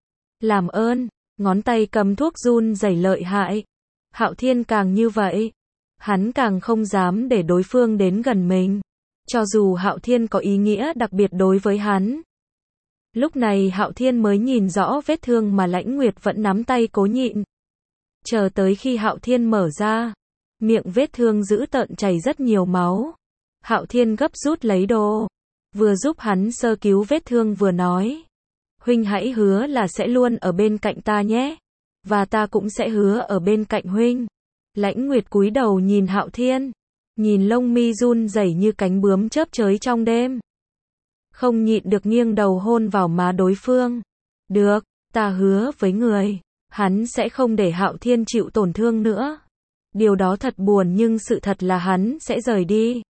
Làm ơn, ngón tay cầm thuốc run rẩy lợi hại. Hạo Thiên càng như vậy. Hắn càng không dám để đối phương đến gần mình. Cho dù Hạo Thiên có ý nghĩa đặc biệt đối với hắn. Lúc này Hạo Thiên mới nhìn rõ vết thương mà Lãnh Nguyệt vẫn nắm tay cố nhịn. Chờ tới khi Hạo Thiên mở ra. Miệng vết thương dữ tợn chảy rất nhiều máu. Hạo Thiên gấp rút lấy đồ. Vừa giúp hắn sơ cứu vết thương vừa nói. Huynh hãy hứa là sẽ luôn ở bên cạnh ta nhé. Và ta cũng sẽ hứa ở bên cạnh huynh. Lãnh Nguyệt cúi đầu nhìn Hạo Thiên. Nhìn lông mi run rẩy như cánh bướm chớp chới trong đêm. Không nhịn được nghiêng đầu hôn vào má đối phương. Được, ta hứa với người. Hắn sẽ không để Hạo Thiên chịu tổn thương nữa. Điều đó thật buồn nhưng sự thật là hắn sẽ rời đi.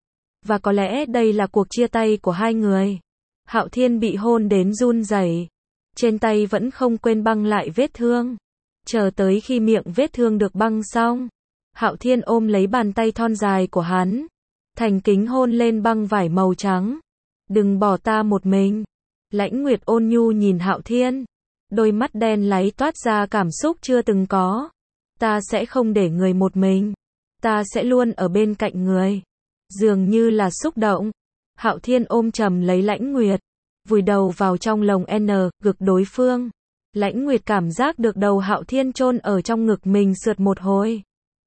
Và có lẽ đây là cuộc chia tay của hai người. Hạo Thiên bị hôn đến run rẩy. Trên tay vẫn không quên băng lại vết thương. Chờ tới khi miệng vết thương được băng xong. Hạo Thiên ôm lấy bàn tay thon dài của hắn. Thành kính hôn lên băng vải màu trắng. Đừng bỏ ta một mình. Lãnh Nguyệt ôn nhu nhìn Hạo Thiên. Đôi mắt đen láy toát ra cảm xúc chưa từng có. Ta sẽ không để người một mình. Ta sẽ luôn ở bên cạnh người. Dường như là xúc động. Hạo Thiên ôm chầm lấy Lãnh Nguyệt. Vùi đầu vào trong lồng N, ngực đối phương. Lãnh Nguyệt cảm giác được đầu Hạo Thiên chôn ở trong ngực mình sượt một hồi.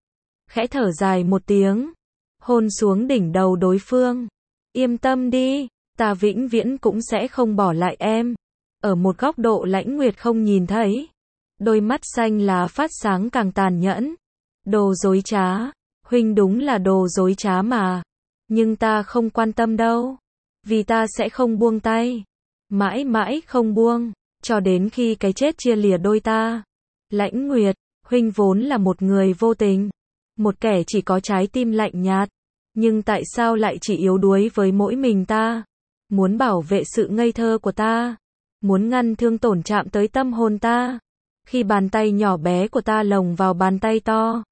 Khẽ thở dài một tiếng. Hôn xuống đỉnh đầu đối phương. Yên tâm đi. Ta vĩnh viễn cũng sẽ không bỏ lại em. Ở một góc độ Lãnh Nguyệt không nhìn thấy. Đôi mắt xanh lá phát sáng càng tàn nhẫn. Đồ dối trá. Huynh đúng là đồ dối trá mà. Nhưng ta không quan tâm đâu. Vì ta sẽ không buông tay. Mãi mãi không buông. Cho đến khi cái chết chia lìa đôi ta. Lãnh Nguyệt, huynh vốn là một người vô tình. Một kẻ chỉ có trái tim lạnh nhạt. Nhưng tại sao lại chỉ yếu đuối với mỗi mình ta? Muốn bảo vệ sự ngây thơ của ta. Muốn ngăn thương tổn chạm tới tâm hồn ta. Khi bàn tay nhỏ bé của ta lồng vào bàn tay to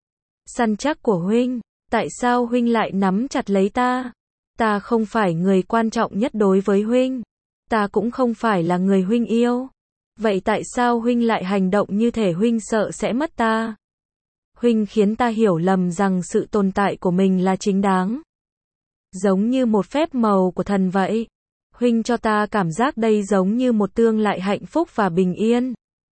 săn chắc của huynh. Tại sao huynh lại nắm chặt lấy ta? Ta không phải người quan trọng nhất đối với huynh. Ta cũng không phải là người huynh yêu. Vậy tại sao huynh lại hành động như thể huynh sợ sẽ mất ta? Huynh khiến ta hiểu lầm rằng sự tồn tại của mình là chính đáng. Giống như một phép màu của thần vậy. Huynh cho ta cảm giác đây giống như một tương lai hạnh phúc và bình yên.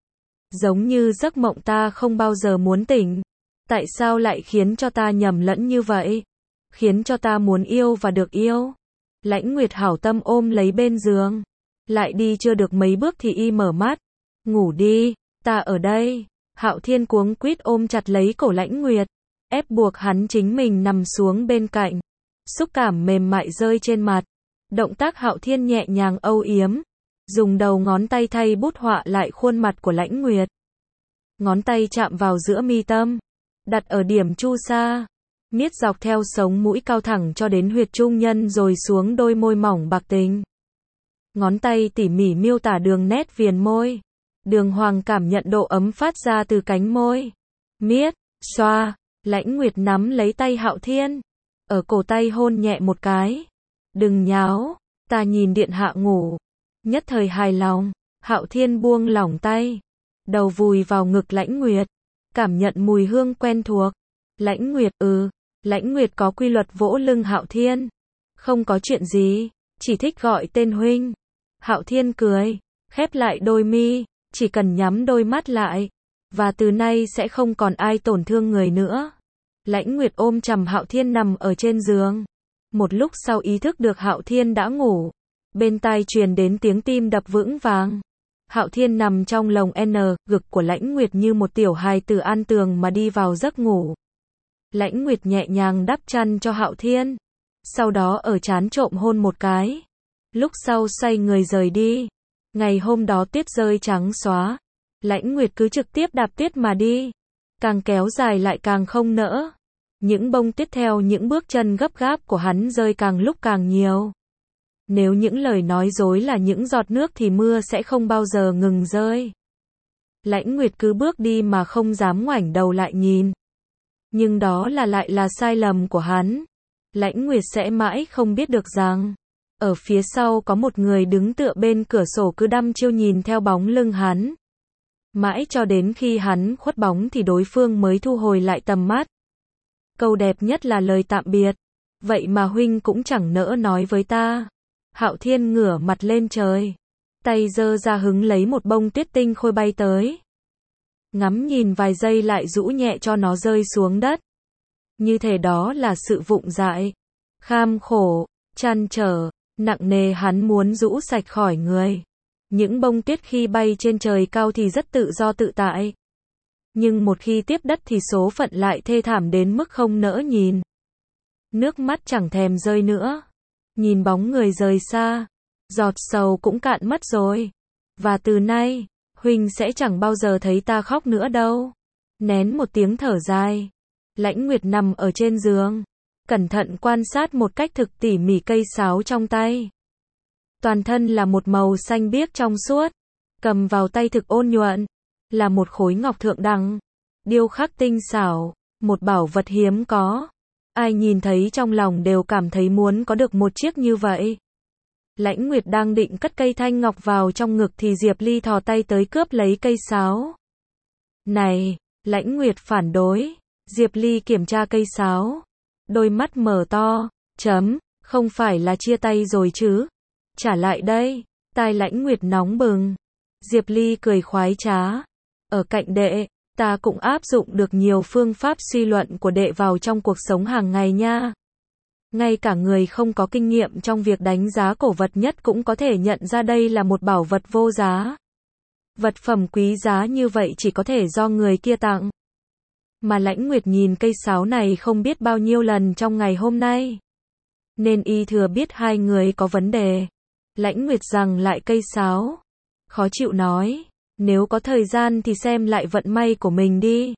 Giống như giấc mộng ta không bao giờ muốn tỉnh. Tại sao lại khiến cho ta nhầm lẫn như vậy? Khiến cho ta muốn yêu và được yêu. Lãnh Nguyệt hảo tâm ôm lấy bên giường. Lại đi chưa được mấy bước thì y mở mắt. Ngủ đi, ta ở đây. Hạo Thiên cuống quýt ôm chặt lấy cổ Lãnh Nguyệt. Ép buộc hắn chính mình nằm xuống bên cạnh. Xúc cảm mềm mại rơi trên mặt. Động tác Hạo Thiên nhẹ nhàng âu yếm. Dùng đầu ngón tay thay bút họa lại khuôn mặt của Lãnh Nguyệt. Ngón tay chạm vào giữa mi tâm. Đặt ở điểm chu sa. Miết dọc theo sống mũi cao thẳng cho đến huyệt trung nhân rồi xuống đôi môi mỏng bạc tình. Ngón tay tỉ mỉ miêu tả đường nét viền môi. Đường hoàng cảm nhận độ ấm phát ra từ cánh môi. Miết, xoa, Lãnh Nguyệt nắm lấy tay Hạo Thiên. Ở cổ tay hôn nhẹ một cái. Đừng nháo, ta nhìn điện hạ ngủ. Nhất thời hài lòng, Hạo Thiên buông lỏng tay. Đầu vùi vào ngực Lãnh Nguyệt. Cảm nhận mùi hương quen thuộc. Lãnh Nguyệt, ừ. Lãnh Nguyệt có quy luật vỗ lưng Hạo Thiên. Không có chuyện gì, chỉ thích gọi tên huynh. Hạo Thiên cười, khép lại đôi mi, chỉ cần nhắm đôi mắt lại. Và từ nay sẽ không còn ai tổn thương người nữa. Lãnh Nguyệt ôm chầm Hạo Thiên nằm ở trên giường. Một lúc sau ý thức được Hạo Thiên đã ngủ. Bên tai truyền đến tiếng tim đập vững vàng. Hạo Thiên nằm trong lồng N, ngực của Lãnh Nguyệt như một tiểu hài tử an tường mà đi vào giấc ngủ. Lãnh Nguyệt nhẹ nhàng đắp chăn cho Hạo Thiên. Sau đó ở trán trộm hôn một cái. Lúc sau xoay người rời đi. Ngày hôm đó tuyết rơi trắng xóa. Lãnh Nguyệt cứ trực tiếp đạp tuyết mà đi. Càng kéo dài lại càng không nỡ. Những bông tuyết theo những bước chân gấp gáp của hắn rơi càng lúc càng nhiều. Nếu những lời nói dối là những giọt nước thì mưa sẽ không bao giờ ngừng rơi. Lãnh Nguyệt cứ bước đi mà không dám ngoảnh đầu lại nhìn. Nhưng đó là lại là sai lầm của hắn. Lãnh Nguyệt sẽ mãi không biết được rằng, ở phía sau có một người đứng tựa bên cửa sổ cứ đăm chiêu nhìn theo bóng lưng hắn. Mãi cho đến khi hắn khuất bóng thì đối phương mới thu hồi lại tầm mắt. Câu đẹp nhất là lời tạm biệt. Vậy mà huynh cũng chẳng nỡ nói với ta. Hạo Thiên ngửa mặt lên trời. Tay giơ ra hứng lấy một bông tuyết tinh khôi bay tới. Ngắm nhìn vài giây lại rũ nhẹ cho nó rơi xuống đất. Như thể đó là sự vụng dại, kham khổ, trăn trở, nặng nề hắn muốn rũ sạch khỏi người. Những bông tuyết khi bay trên trời cao thì rất tự do tự tại. Nhưng một khi tiếp đất thì số phận lại thê thảm đến mức không nỡ nhìn. Nước mắt chẳng thèm rơi nữa. Nhìn bóng người rời xa, giọt sầu cũng cạn mất rồi. Và từ nay, huynh sẽ chẳng bao giờ thấy ta khóc nữa đâu. Nén một tiếng thở dài. Lãnh Nguyệt nằm ở trên giường, cẩn thận quan sát một cách thực tỉ mỉ cây sáo trong tay. Toàn thân là một màu xanh biếc trong suốt, cầm vào tay thực ôn nhuận, là một khối ngọc thượng đẳng, điêu khắc tinh xảo, một bảo vật hiếm có. Ai nhìn thấy trong lòng đều cảm thấy muốn có được một chiếc như vậy. Lãnh Nguyệt đang định cất cây thanh ngọc vào trong ngực thì Diệp Ly thò tay tới cướp lấy cây sáo. Này, Lãnh Nguyệt phản đối. Diệp Ly kiểm tra cây sáo. Đôi mắt mở to. Chấm, không phải là chia tay rồi chứ? Trả lại đây. Tai Lãnh Nguyệt nóng bừng. Diệp Ly cười khoái trá. Ở cạnh đệ, ta cũng áp dụng được nhiều phương pháp suy luận của đệ vào trong cuộc sống hàng ngày nha. Ngay cả người không có kinh nghiệm trong việc đánh giá cổ vật nhất cũng có thể nhận ra đây là một bảo vật vô giá. Vật phẩm quý giá như vậy chỉ có thể do người kia tặng. Mà Lãnh Nguyệt nhìn cây sáo này không biết bao nhiêu lần trong ngày hôm nay. Nên y thừa biết hai người có vấn đề. Lãnh Nguyệt giằng lại cây sáo. Khó chịu nói. Nếu có thời gian thì xem lại vận may của mình đi.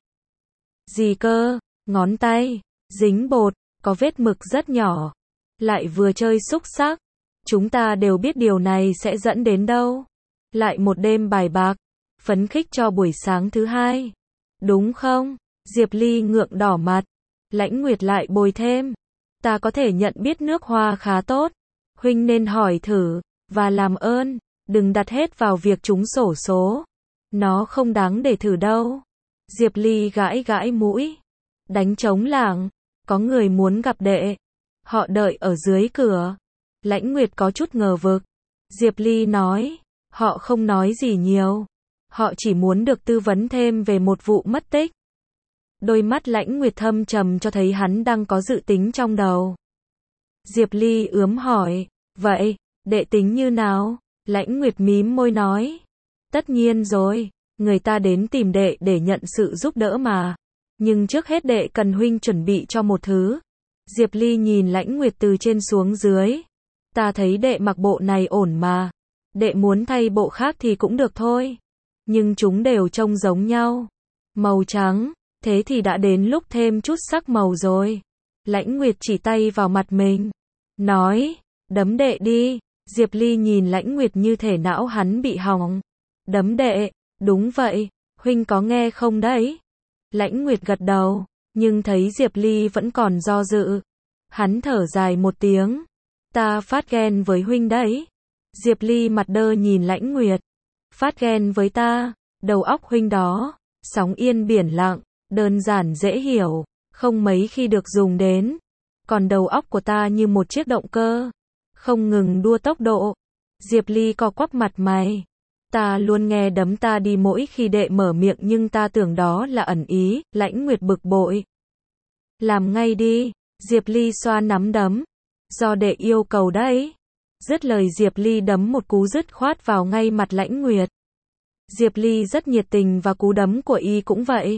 Gì cơ? Ngón tay. Dính bột. Có vết mực rất nhỏ. Lại vừa chơi xúc xắc. Chúng ta đều biết điều này sẽ dẫn đến đâu. Lại một đêm bài bạc. Phấn khích cho buổi sáng thứ hai. Đúng không? Diệp Ly ngượng đỏ mặt. Lãnh Nguyệt lại bồi thêm. Ta có thể nhận biết nước hoa khá tốt. Huynh nên hỏi thử. Và làm ơn, đừng đặt hết vào việc trúng xổ số. Nó không đáng để thử đâu. Diệp Ly gãi gãi mũi. Đánh trống lảng. Có người muốn gặp đệ. Họ đợi ở dưới cửa. Lãnh Nguyệt có chút ngờ vực. Diệp Ly nói. Họ không nói gì nhiều. Họ chỉ muốn được tư vấn thêm về một vụ mất tích. Đôi mắt Lãnh Nguyệt thâm trầm cho thấy hắn đang có dự tính trong đầu. Diệp Ly ướm hỏi. Vậy, đệ tính như nào? Lãnh Nguyệt mím môi nói. Tất nhiên rồi. Người ta đến tìm đệ để nhận sự giúp đỡ mà. Nhưng trước hết đệ cần huynh chuẩn bị cho một thứ. Diệp Ly nhìn Lãnh Nguyệt từ trên xuống dưới. Ta thấy đệ mặc bộ này ổn mà. Đệ muốn thay bộ khác thì cũng được thôi. Nhưng chúng đều trông giống nhau. Màu trắng. Thế thì đã đến lúc thêm chút sắc màu rồi. Lãnh Nguyệt chỉ tay vào mặt mình. Nói. Đấm đệ đi. Diệp Ly nhìn Lãnh Nguyệt như thể não hắn bị hỏng. Đấm đệ. Đúng vậy. Huynh có nghe không đấy? Lãnh Nguyệt gật đầu. Nhưng thấy Diệp Ly vẫn còn do dự. Hắn thở dài một tiếng. Ta phát ghen với huynh đấy. Diệp Ly mặt đơ nhìn Lãnh Nguyệt. Phát ghen với ta. Đầu óc huynh đó. Sóng yên biển lặng. Đơn giản dễ hiểu. Không mấy khi được dùng đến. Còn đầu óc của ta như một chiếc động cơ. Không ngừng đua tốc độ. Diệp Ly co quắp mặt mày. Ta luôn nghe đấm ta đi mỗi khi đệ mở miệng nhưng ta tưởng đó là ẩn ý. Lãnh Nguyệt bực bội. Làm ngay đi. Diệp Ly xoa nắm đấm. Do đệ yêu cầu đấy. Dứt lời Diệp Ly đấm một cú dứt khoát vào ngay mặt Lãnh Nguyệt. Diệp Ly rất nhiệt tình và cú đấm của y cũng vậy.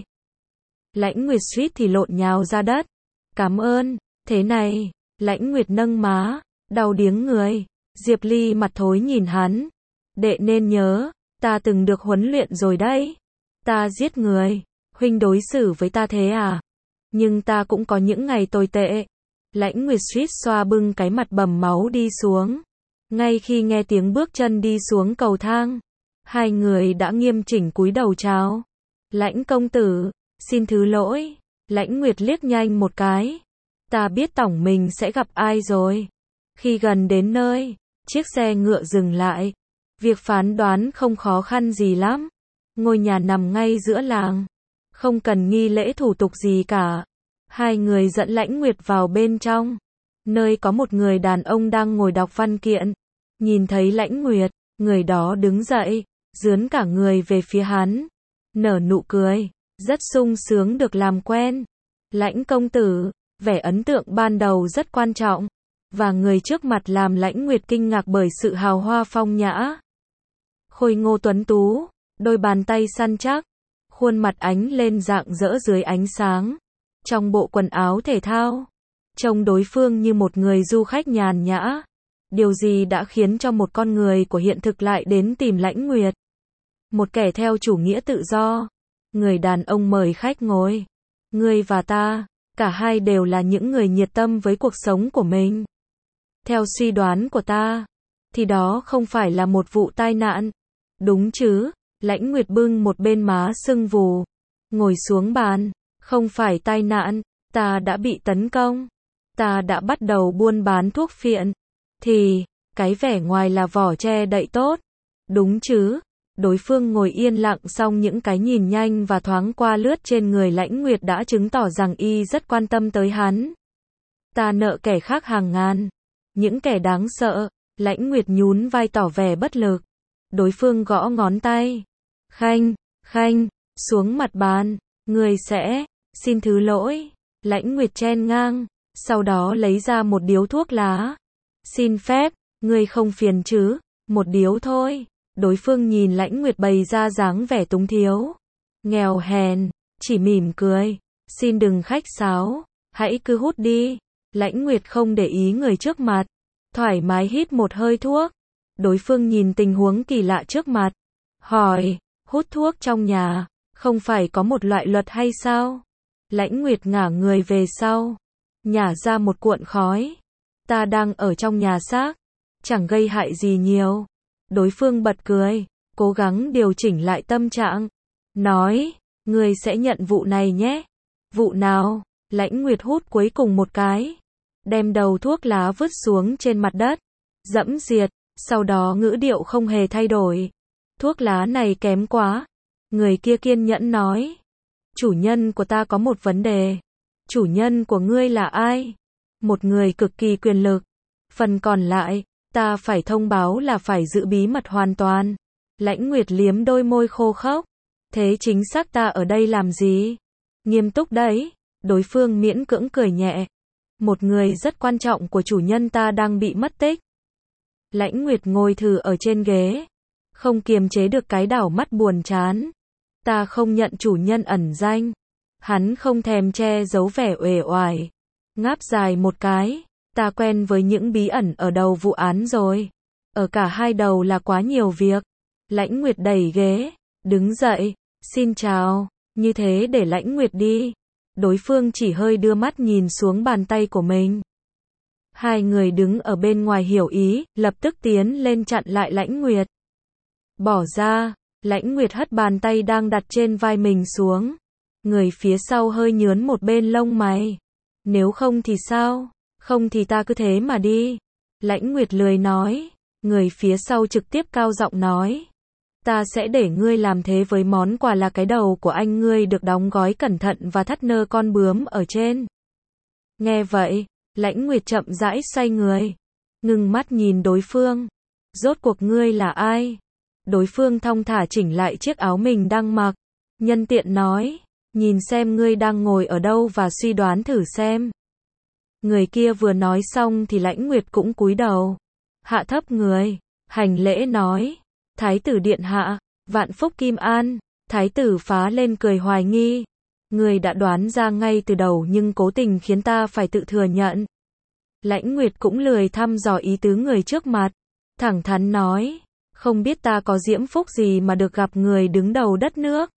Lãnh Nguyệt suýt thì lộn nhào ra đất. Cảm ơn. Thế này. Lãnh Nguyệt nâng má. Đau điếng người. Diệp Ly mặt thối nhìn hắn. Đệ nên nhớ. Ta từng được huấn luyện rồi đấy. Ta giết người. Huynh đối xử với ta thế à? Nhưng ta cũng có những ngày tồi tệ. Lãnh Nguyệt suýt xoa bưng cái mặt bầm máu đi xuống. Ngay khi nghe tiếng bước chân đi xuống cầu thang, hai người đã nghiêm chỉnh cúi đầu chào. Lãnh công tử, xin thứ lỗi. Lãnh Nguyệt liếc nhanh một cái. Ta biết tổng mình sẽ gặp ai rồi. Khi gần đến nơi, chiếc xe ngựa dừng lại. Việc phán đoán không khó khăn gì lắm. Ngôi nhà nằm ngay giữa làng. Không cần nghi lễ thủ tục gì cả. Hai người dẫn Lãnh Nguyệt vào bên trong. Nơi có một người đàn ông đang ngồi đọc văn kiện. Nhìn thấy Lãnh Nguyệt, người đó đứng dậy, dướn cả người về phía hắn. Nở nụ cười, rất sung sướng được làm quen. Lãnh công tử, vẻ ấn tượng ban đầu rất quan trọng. Và người trước mặt làm Lãnh Nguyệt kinh ngạc bởi sự hào hoa phong nhã. Khôi ngô tuấn tú, đôi bàn tay săn chắc, khuôn mặt ánh lên rạng rỡ dưới ánh sáng. Trong bộ quần áo thể thao, trông đối phương như một người du khách nhàn nhã. Điều gì đã khiến cho một con người của hiện thực lại đến tìm Lãnh Nguyệt? Một kẻ theo chủ nghĩa tự do. Người đàn ông mời khách ngồi. Ngươi và ta, cả hai đều là những người nhiệt tâm với cuộc sống của mình. Theo suy đoán của ta, thì đó không phải là một vụ tai nạn. Đúng chứ? Lãnh Nguyệt bưng một bên má sưng vù. Ngồi xuống bàn. Không phải tai nạn, ta đã bị tấn công. Ta đã bắt đầu buôn bán thuốc phiện. Thì, cái vẻ ngoài là vỏ che đậy tốt. Đúng chứ? Đối phương ngồi yên lặng, xong những cái nhìn nhanh và thoáng qua lướt trên người Lãnh Nguyệt đã chứng tỏ rằng y rất quan tâm tới hắn. Ta nợ kẻ khác hàng ngàn. Những kẻ đáng sợ. Lãnh Nguyệt nhún vai tỏ vẻ bất lực. Đối phương gõ ngón tay. Khanh, khanh, xuống mặt bàn. Người sẽ, xin thứ lỗi. Lãnh Nguyệt chen ngang. Sau đó lấy ra một điếu thuốc lá. Xin phép, ngươi không phiền chứ? Một điếu thôi. Đối phương nhìn Lãnh Nguyệt bày ra dáng vẻ túng thiếu. Nghèo hèn, chỉ mỉm cười. Xin đừng khách sáo, hãy cứ hút đi. Lãnh Nguyệt không để ý người trước mặt. Thoải mái hít một hơi thuốc. Đối phương nhìn tình huống kỳ lạ trước mặt. Hỏi, hút thuốc trong nhà, không phải có một loại luật hay sao? Lãnh Nguyệt ngả người về sau. Nhả ra một cuộn khói. Ta đang ở trong nhà xác. Chẳng gây hại gì nhiều. Đối phương bật cười. Cố gắng điều chỉnh lại tâm trạng. Nói, ngươi sẽ nhận vụ này nhé. Vụ nào? Lãnh Nguyệt hút cuối cùng một cái. Đem đầu thuốc lá vứt xuống trên mặt đất. Dẫm diệt. Sau đó ngữ điệu không hề thay đổi. Thuốc lá này kém quá. Người kia kiên nhẫn nói. Chủ nhân của ta có một vấn đề. Chủ nhân của ngươi là ai? Một người cực kỳ quyền lực. Phần còn lại, ta phải thông báo là phải giữ bí mật hoàn toàn. Lãnh Nguyệt liếm đôi môi khô khốc. Thế chính xác ta ở đây làm gì? Nghiêm túc đấy. Đối phương miễn cưỡng cười nhẹ. Một người rất quan trọng của chủ nhân ta đang bị mất tích. Lãnh Nguyệt ngồi thử ở trên ghế. Không kiềm chế được cái đảo mắt buồn chán. Ta không nhận chủ nhân ẩn danh. Hắn không thèm che giấu vẻ uể oải. Ngáp dài một cái. Ta quen với những bí ẩn ở đầu vụ án rồi. Ở cả hai đầu là quá nhiều việc. Lãnh Nguyệt đẩy ghế. Đứng dậy. Xin chào. Như thế để Lãnh Nguyệt đi. Đối phương chỉ hơi đưa mắt nhìn xuống bàn tay của mình. Hai người đứng ở bên ngoài hiểu ý, lập tức tiến lên chặn lại Lãnh Nguyệt. Bỏ ra. Lãnh Nguyệt hất bàn tay đang đặt trên vai mình xuống. Người phía sau hơi nhướn một bên lông mày. Nếu không thì sao? Không thì ta cứ thế mà đi. Lãnh Nguyệt lười nói. Người phía sau trực tiếp cao giọng nói. Ta sẽ để ngươi làm thế với món quà là cái đầu của anh ngươi được đóng gói cẩn thận và thắt nơ con bướm ở trên. Nghe vậy, Lãnh Nguyệt chậm rãi xoay người. Ngừng mắt nhìn đối phương. Rốt cuộc ngươi là ai? Đối phương thong thả chỉnh lại chiếc áo mình đang mặc. Nhân tiện nói. nhìn xem ngươi đang ngồi ở đâu và suy đoán thử xem. Người kia vừa nói xong thì Lãnh Nguyệt cũng cúi đầu, hạ thấp người, hành lễ nói, Thái tử điện hạ, vạn phúc kim an. Thái tử phá lên cười hoài nghi, người đã đoán ra ngay từ đầu nhưng cố tình khiến ta phải tự thừa nhận. Lãnh Nguyệt cũng lười thăm dò ý tứ người trước mặt, thẳng thắn nói, không biết ta có diễm phúc gì mà được gặp người đứng đầu đất nước.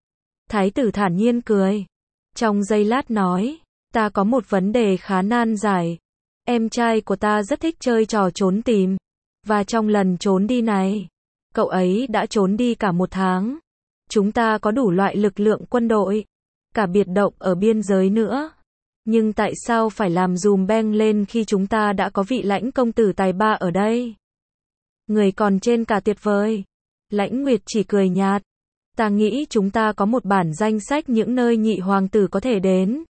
Thái tử thản nhiên cười, trong giây lát nói, ta có một vấn đề khá nan giải. Em trai của ta rất thích chơi trò trốn tìm, và trong lần trốn đi này, cậu ấy đã trốn đi cả một tháng. Chúng ta có đủ loại lực lượng quân đội, cả biệt động ở biên giới nữa. Nhưng tại sao phải làm dùm beng lên khi chúng ta đã có vị Lãnh công tử tài ba ở đây? Người còn trên cả tuyệt vời. Lãnh Nguyệt chỉ cười nhạt. Ta nghĩ chúng ta có một bản danh sách những nơi nhị hoàng tử có thể đến.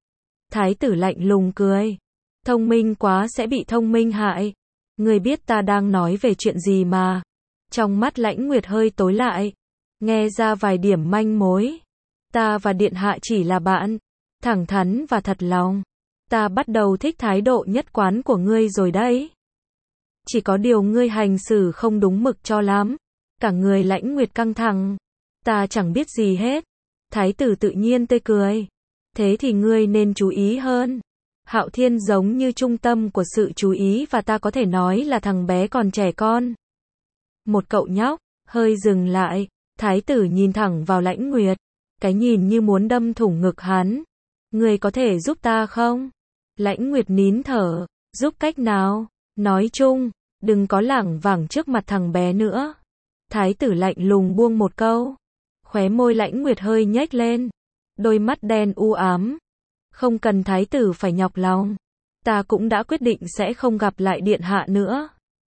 Thái tử lạnh lùng cười. Thông minh quá sẽ bị thông minh hại. Người biết ta đang nói về chuyện gì mà. Trong mắt Lãnh Nguyệt hơi tối lại. Nghe ra vài điểm manh mối. Ta và điện hạ chỉ là bạn. Thẳng thắn và thật lòng. Ta bắt đầu thích thái độ nhất quán của ngươi rồi đấy. Chỉ có điều ngươi hành xử không đúng mực cho lắm. Cả người Lãnh Nguyệt căng thẳng. Ta chẳng biết gì hết. Thái tử tự nhiên tươi cười. Thế thì ngươi nên chú ý hơn. Hạo Thiên giống như trung tâm của sự chú ý và ta có thể nói là thằng bé còn trẻ con. Một cậu nhóc, hơi dừng lại. Thái tử nhìn thẳng vào Lãnh Nguyệt. Cái nhìn như muốn đâm thủng ngực hắn. Ngươi có thể giúp ta không? Lãnh Nguyệt nín thở. Giúp cách nào? Nói chung, đừng có lảng vảng trước mặt thằng bé nữa. Thái tử lạnh lùng buông một câu. Khóe môi Lãnh Nguyệt hơi nhếch lên. Đôi mắt đen u ám. Không cần thái tử phải nhọc lòng. Ta cũng đã quyết định sẽ không gặp lại điện hạ nữa.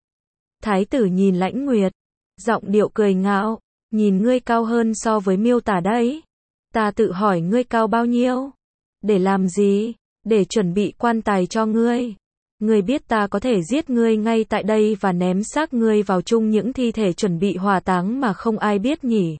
Thái tử nhìn Lãnh Nguyệt. Giọng điệu cười ngạo. Nhìn ngươi cao hơn so với miêu tả đấy. Ta tự hỏi ngươi cao bao nhiêu? Để làm gì? Để chuẩn bị quan tài cho ngươi. Ngươi biết ta có thể giết ngươi ngay tại đây và ném xác ngươi vào chung những thi thể chuẩn bị hỏa táng mà không ai biết nhỉ?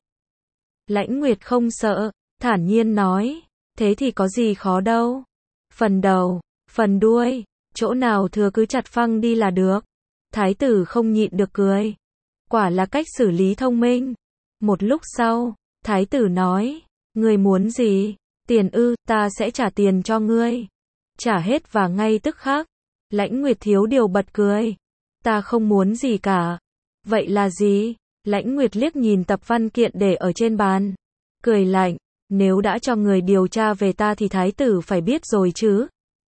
Lãnh Nguyệt không sợ, thản nhiên nói. Thế thì có gì khó đâu. Phần đầu, phần đuôi, chỗ nào thừa cứ chặt phăng đi là được. Thái tử không nhịn được cười. Quả là cách xử lý thông minh. Một lúc sau, thái tử nói. Ngươi muốn gì? Tiền ư, ta sẽ trả tiền cho ngươi. Trả hết và ngay tức khắc. Lãnh Nguyệt thiếu điều bật cười. Ta không muốn gì cả. Vậy là gì? Lãnh Nguyệt liếc nhìn tập văn kiện để ở trên bàn. Cười lạnh. Nếu đã cho người điều tra về ta thì thái tử phải biết rồi chứ.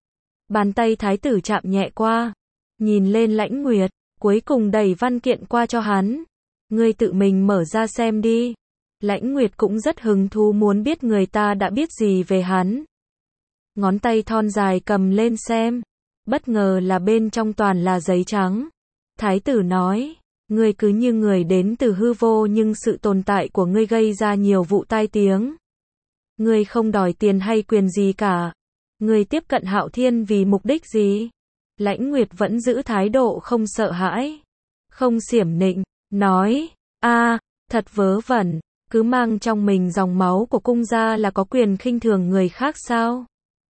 Bàn tay thái tử chạm nhẹ qua. Nhìn lên Lãnh Nguyệt. Cuối cùng đẩy văn kiện qua cho hắn. Ngươi tự mình mở ra xem đi. Lãnh Nguyệt cũng rất hứng thú muốn biết người ta đã biết gì về hắn. Ngón tay thon dài cầm lên xem. Bất ngờ là bên trong toàn là giấy trắng. Thái tử nói. Ngươi cứ như người đến từ hư vô nhưng sự tồn tại của ngươi gây ra nhiều vụ tai tiếng. Ngươi không đòi tiền hay quyền gì cả. Ngươi tiếp cận Hạo Thiên vì mục đích gì? Lãnh Nguyệt vẫn giữ thái độ không sợ hãi. Không xiểm nịnh. Nói. A, thật vớ vẩn. Cứ mang trong mình dòng máu của cung gia là có quyền khinh thường người khác sao?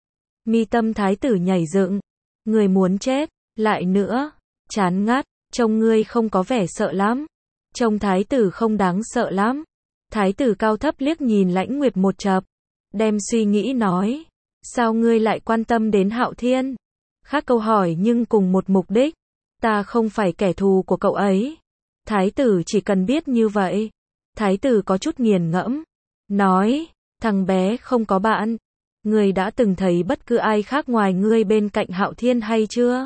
Mi tâm thái tử nhảy dựng. Người muốn chết. Lại nữa. Chán ngắt. Trông ngươi không có vẻ sợ lắm. Trông thái tử không đáng sợ lắm. Thái tử cao thấp liếc nhìn Lãnh Nguyệt một chập. Đem suy nghĩ nói. Sao ngươi lại quan tâm đến Hạo Thiên? Khác câu hỏi nhưng cùng một mục đích. Ta không phải kẻ thù của cậu ấy. Thái tử chỉ cần biết như vậy. Thái tử có chút nghiền ngẫm. Nói. Thằng bé không có bạn. Ngươi đã từng thấy bất cứ ai khác ngoài ngươi bên cạnh Hạo Thiên hay chưa?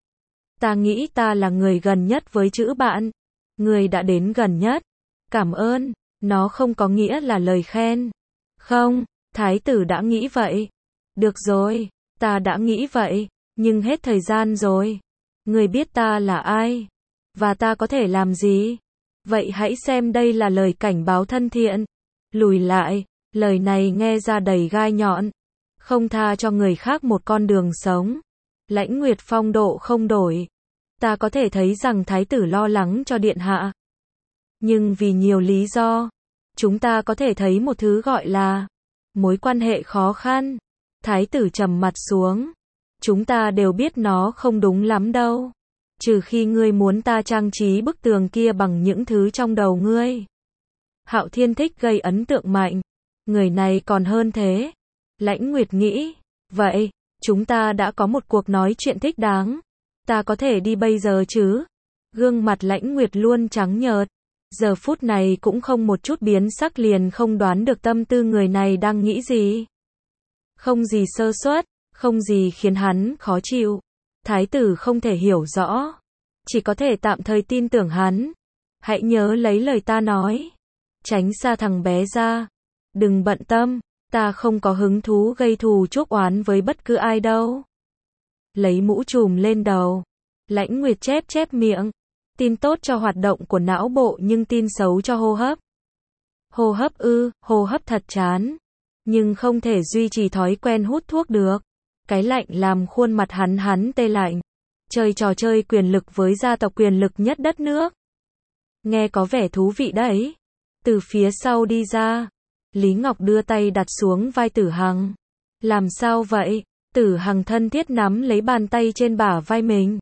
Ta nghĩ ta là người gần nhất với chữ bạn. Ngươi đã đến gần nhất. Cảm ơn. Nó không có nghĩa là lời khen. Không, thái tử đã nghĩ vậy. Được rồi, ta đã nghĩ vậy. Nhưng hết thời gian rồi. Ngươi biết ta là ai? Và ta có thể làm gì? Vậy hãy xem đây là lời cảnh báo thân thiện. Lùi lại. Lời này nghe ra đầy gai nhọn. Không tha cho người khác một con đường sống. Lãnh Nguyệt phong độ không đổi. Ta có thể thấy rằng thái tử lo lắng cho điện hạ. Nhưng vì nhiều lý do, chúng ta có thể thấy một thứ gọi là Mối quan hệ khó khăn. Thái tử trầm mặt xuống. Chúng ta đều biết nó không đúng lắm đâu. Trừ khi ngươi muốn ta trang trí bức tường kia bằng những thứ trong đầu ngươi. Hạo Thiên thích gây ấn tượng mạnh. Người này còn hơn thế. Lãnh Nguyệt nghĩ. Vậy, chúng ta đã có một cuộc nói chuyện thích đáng. Ta có thể đi bây giờ chứ? Gương mặt Lãnh Nguyệt luôn trắng nhợt. Giờ phút này cũng không một chút biến sắc, liền không đoán được tâm tư người này đang nghĩ gì. Không gì sơ suất, không gì khiến hắn khó chịu. Thái tử không thể hiểu rõ. Chỉ có thể tạm thời tin tưởng hắn. Hãy nhớ lấy lời ta nói. Tránh xa thằng bé ra. Đừng bận tâm, ta không có hứng thú gây thù chuốc oán với bất cứ ai đâu. Lấy mũ trùm lên đầu. Lãnh Nguyệt chép chép miệng. Tin tốt cho hoạt động của não bộ nhưng tin xấu cho hô hấp. Hô hấp ư, hô hấp thật chán. Nhưng không thể duy trì thói quen hút thuốc được. Cái lạnh làm khuôn mặt hắn hắn tê lạnh. Chơi trò chơi quyền lực với gia tộc quyền lực nhất đất nước. Nghe có vẻ thú vị đấy. Từ phía sau đi ra. Lý Ngọc đưa tay đặt xuống vai Tử Hằng. Làm sao vậy? Tử Hằng thân thiết nắm lấy bàn tay trên bả vai mình.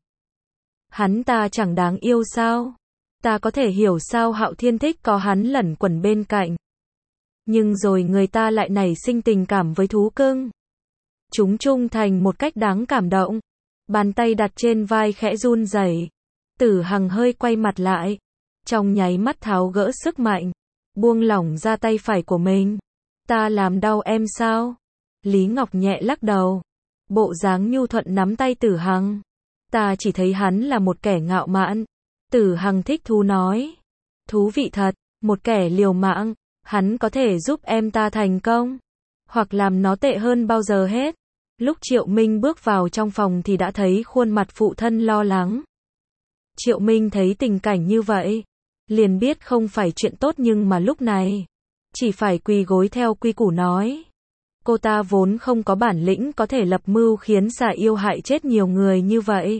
Hắn ta chẳng đáng yêu sao? Ta có thể hiểu sao Hạo Thiên thích có hắn lẩn quẩn bên cạnh. Nhưng rồi người ta lại nảy sinh tình cảm với thú cưng. Chúng trung thành một cách đáng cảm động. Bàn tay đặt trên vai khẽ run rẩy. Tử Hằng hơi quay mặt lại. Trong nháy mắt tháo gỡ sức mạnh. Buông lỏng ra tay phải của mình. Ta làm đau em sao? Lý Ngọc nhẹ lắc đầu. Bộ dáng nhu thuận nắm tay Tử Hằng. Ta chỉ thấy hắn là một kẻ ngạo mạn. Tử Hằng thích thú nói. Thú vị thật, một kẻ liều mạng. Hắn có thể giúp em ta thành công. Hoặc làm nó tệ hơn bao giờ hết. Lúc Triệu Minh bước vào trong phòng thì đã thấy khuôn mặt phụ thân lo lắng. Triệu Minh thấy tình cảnh như vậy. Liền biết không phải chuyện tốt, nhưng mà lúc này. Chỉ phải quỳ gối theo quy củ nói. Cô ta vốn không có bản lĩnh có thể lập mưu khiến Xà Yêu hại chết nhiều người như vậy.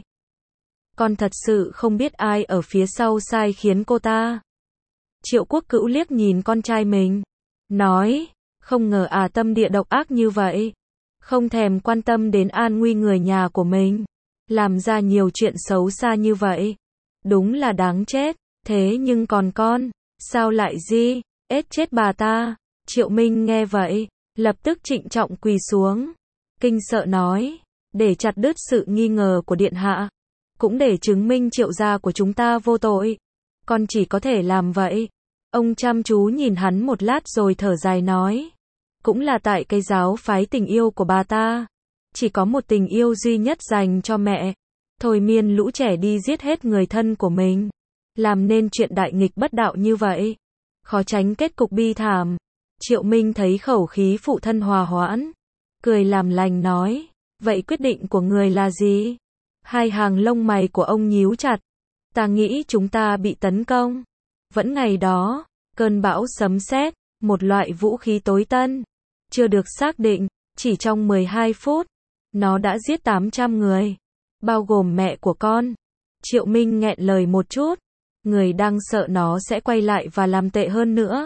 Con thật sự không biết ai ở phía sau sai khiến cô ta. Triệu Quốc Cữu liếc nhìn con trai mình. Nói, không ngờ à tâm địa độc ác như vậy. Không thèm quan tâm đến an nguy người nhà của mình. Làm ra nhiều chuyện xấu xa như vậy. Đúng là đáng chết. Thế nhưng còn con, sao lại gì? Ết chết bà ta. Triệu Minh nghe vậy. Lập tức trịnh trọng quỳ xuống. Kinh sợ nói. Để chặt đứt sự nghi ngờ của điện hạ. Cũng để chứng minh Triệu gia của chúng ta vô tội. Con chỉ có thể làm vậy. Ông chăm chú nhìn hắn một lát rồi thở dài nói. Cũng là tại cái giáo phái tình yêu của bà ta. Chỉ có một tình yêu duy nhất dành cho mẹ. Thôi miên lũ trẻ đi giết hết người thân của mình. Làm nên chuyện đại nghịch bất đạo như vậy. Khó tránh kết cục bi thảm. Triệu Minh thấy khẩu khí phụ thân hòa hoãn. Cười làm lành nói. Vậy quyết định của người là gì? Hai hàng lông mày của ông nhíu chặt. Ta nghĩ chúng ta bị tấn công. Vẫn ngày đó, cơn bão sấm sét, một loại vũ khí tối tân. Chưa được xác định, chỉ trong mười hai phút. Nó đã giết tám trăm người. Bao gồm mẹ của con. Triệu Minh nghẹn lời một chút. Người đang sợ nó sẽ quay lại và làm tệ hơn nữa.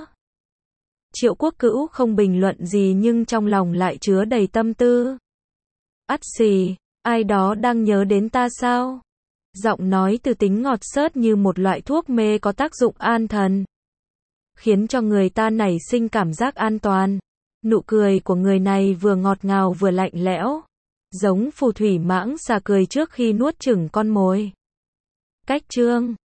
Triệu Quốc Cữu không bình luận gì nhưng trong lòng lại chứa đầy tâm tư. Ắt xì, ai đó đang nhớ đến ta sao? Giọng nói từ tính ngọt xớt như một loại thuốc mê có tác dụng an thần. Khiến cho người ta nảy sinh cảm giác an toàn. Nụ cười của người này vừa ngọt ngào vừa lạnh lẽo. Giống phù thủy mãng xà cười trước khi nuốt chửng con mồi. Cách chương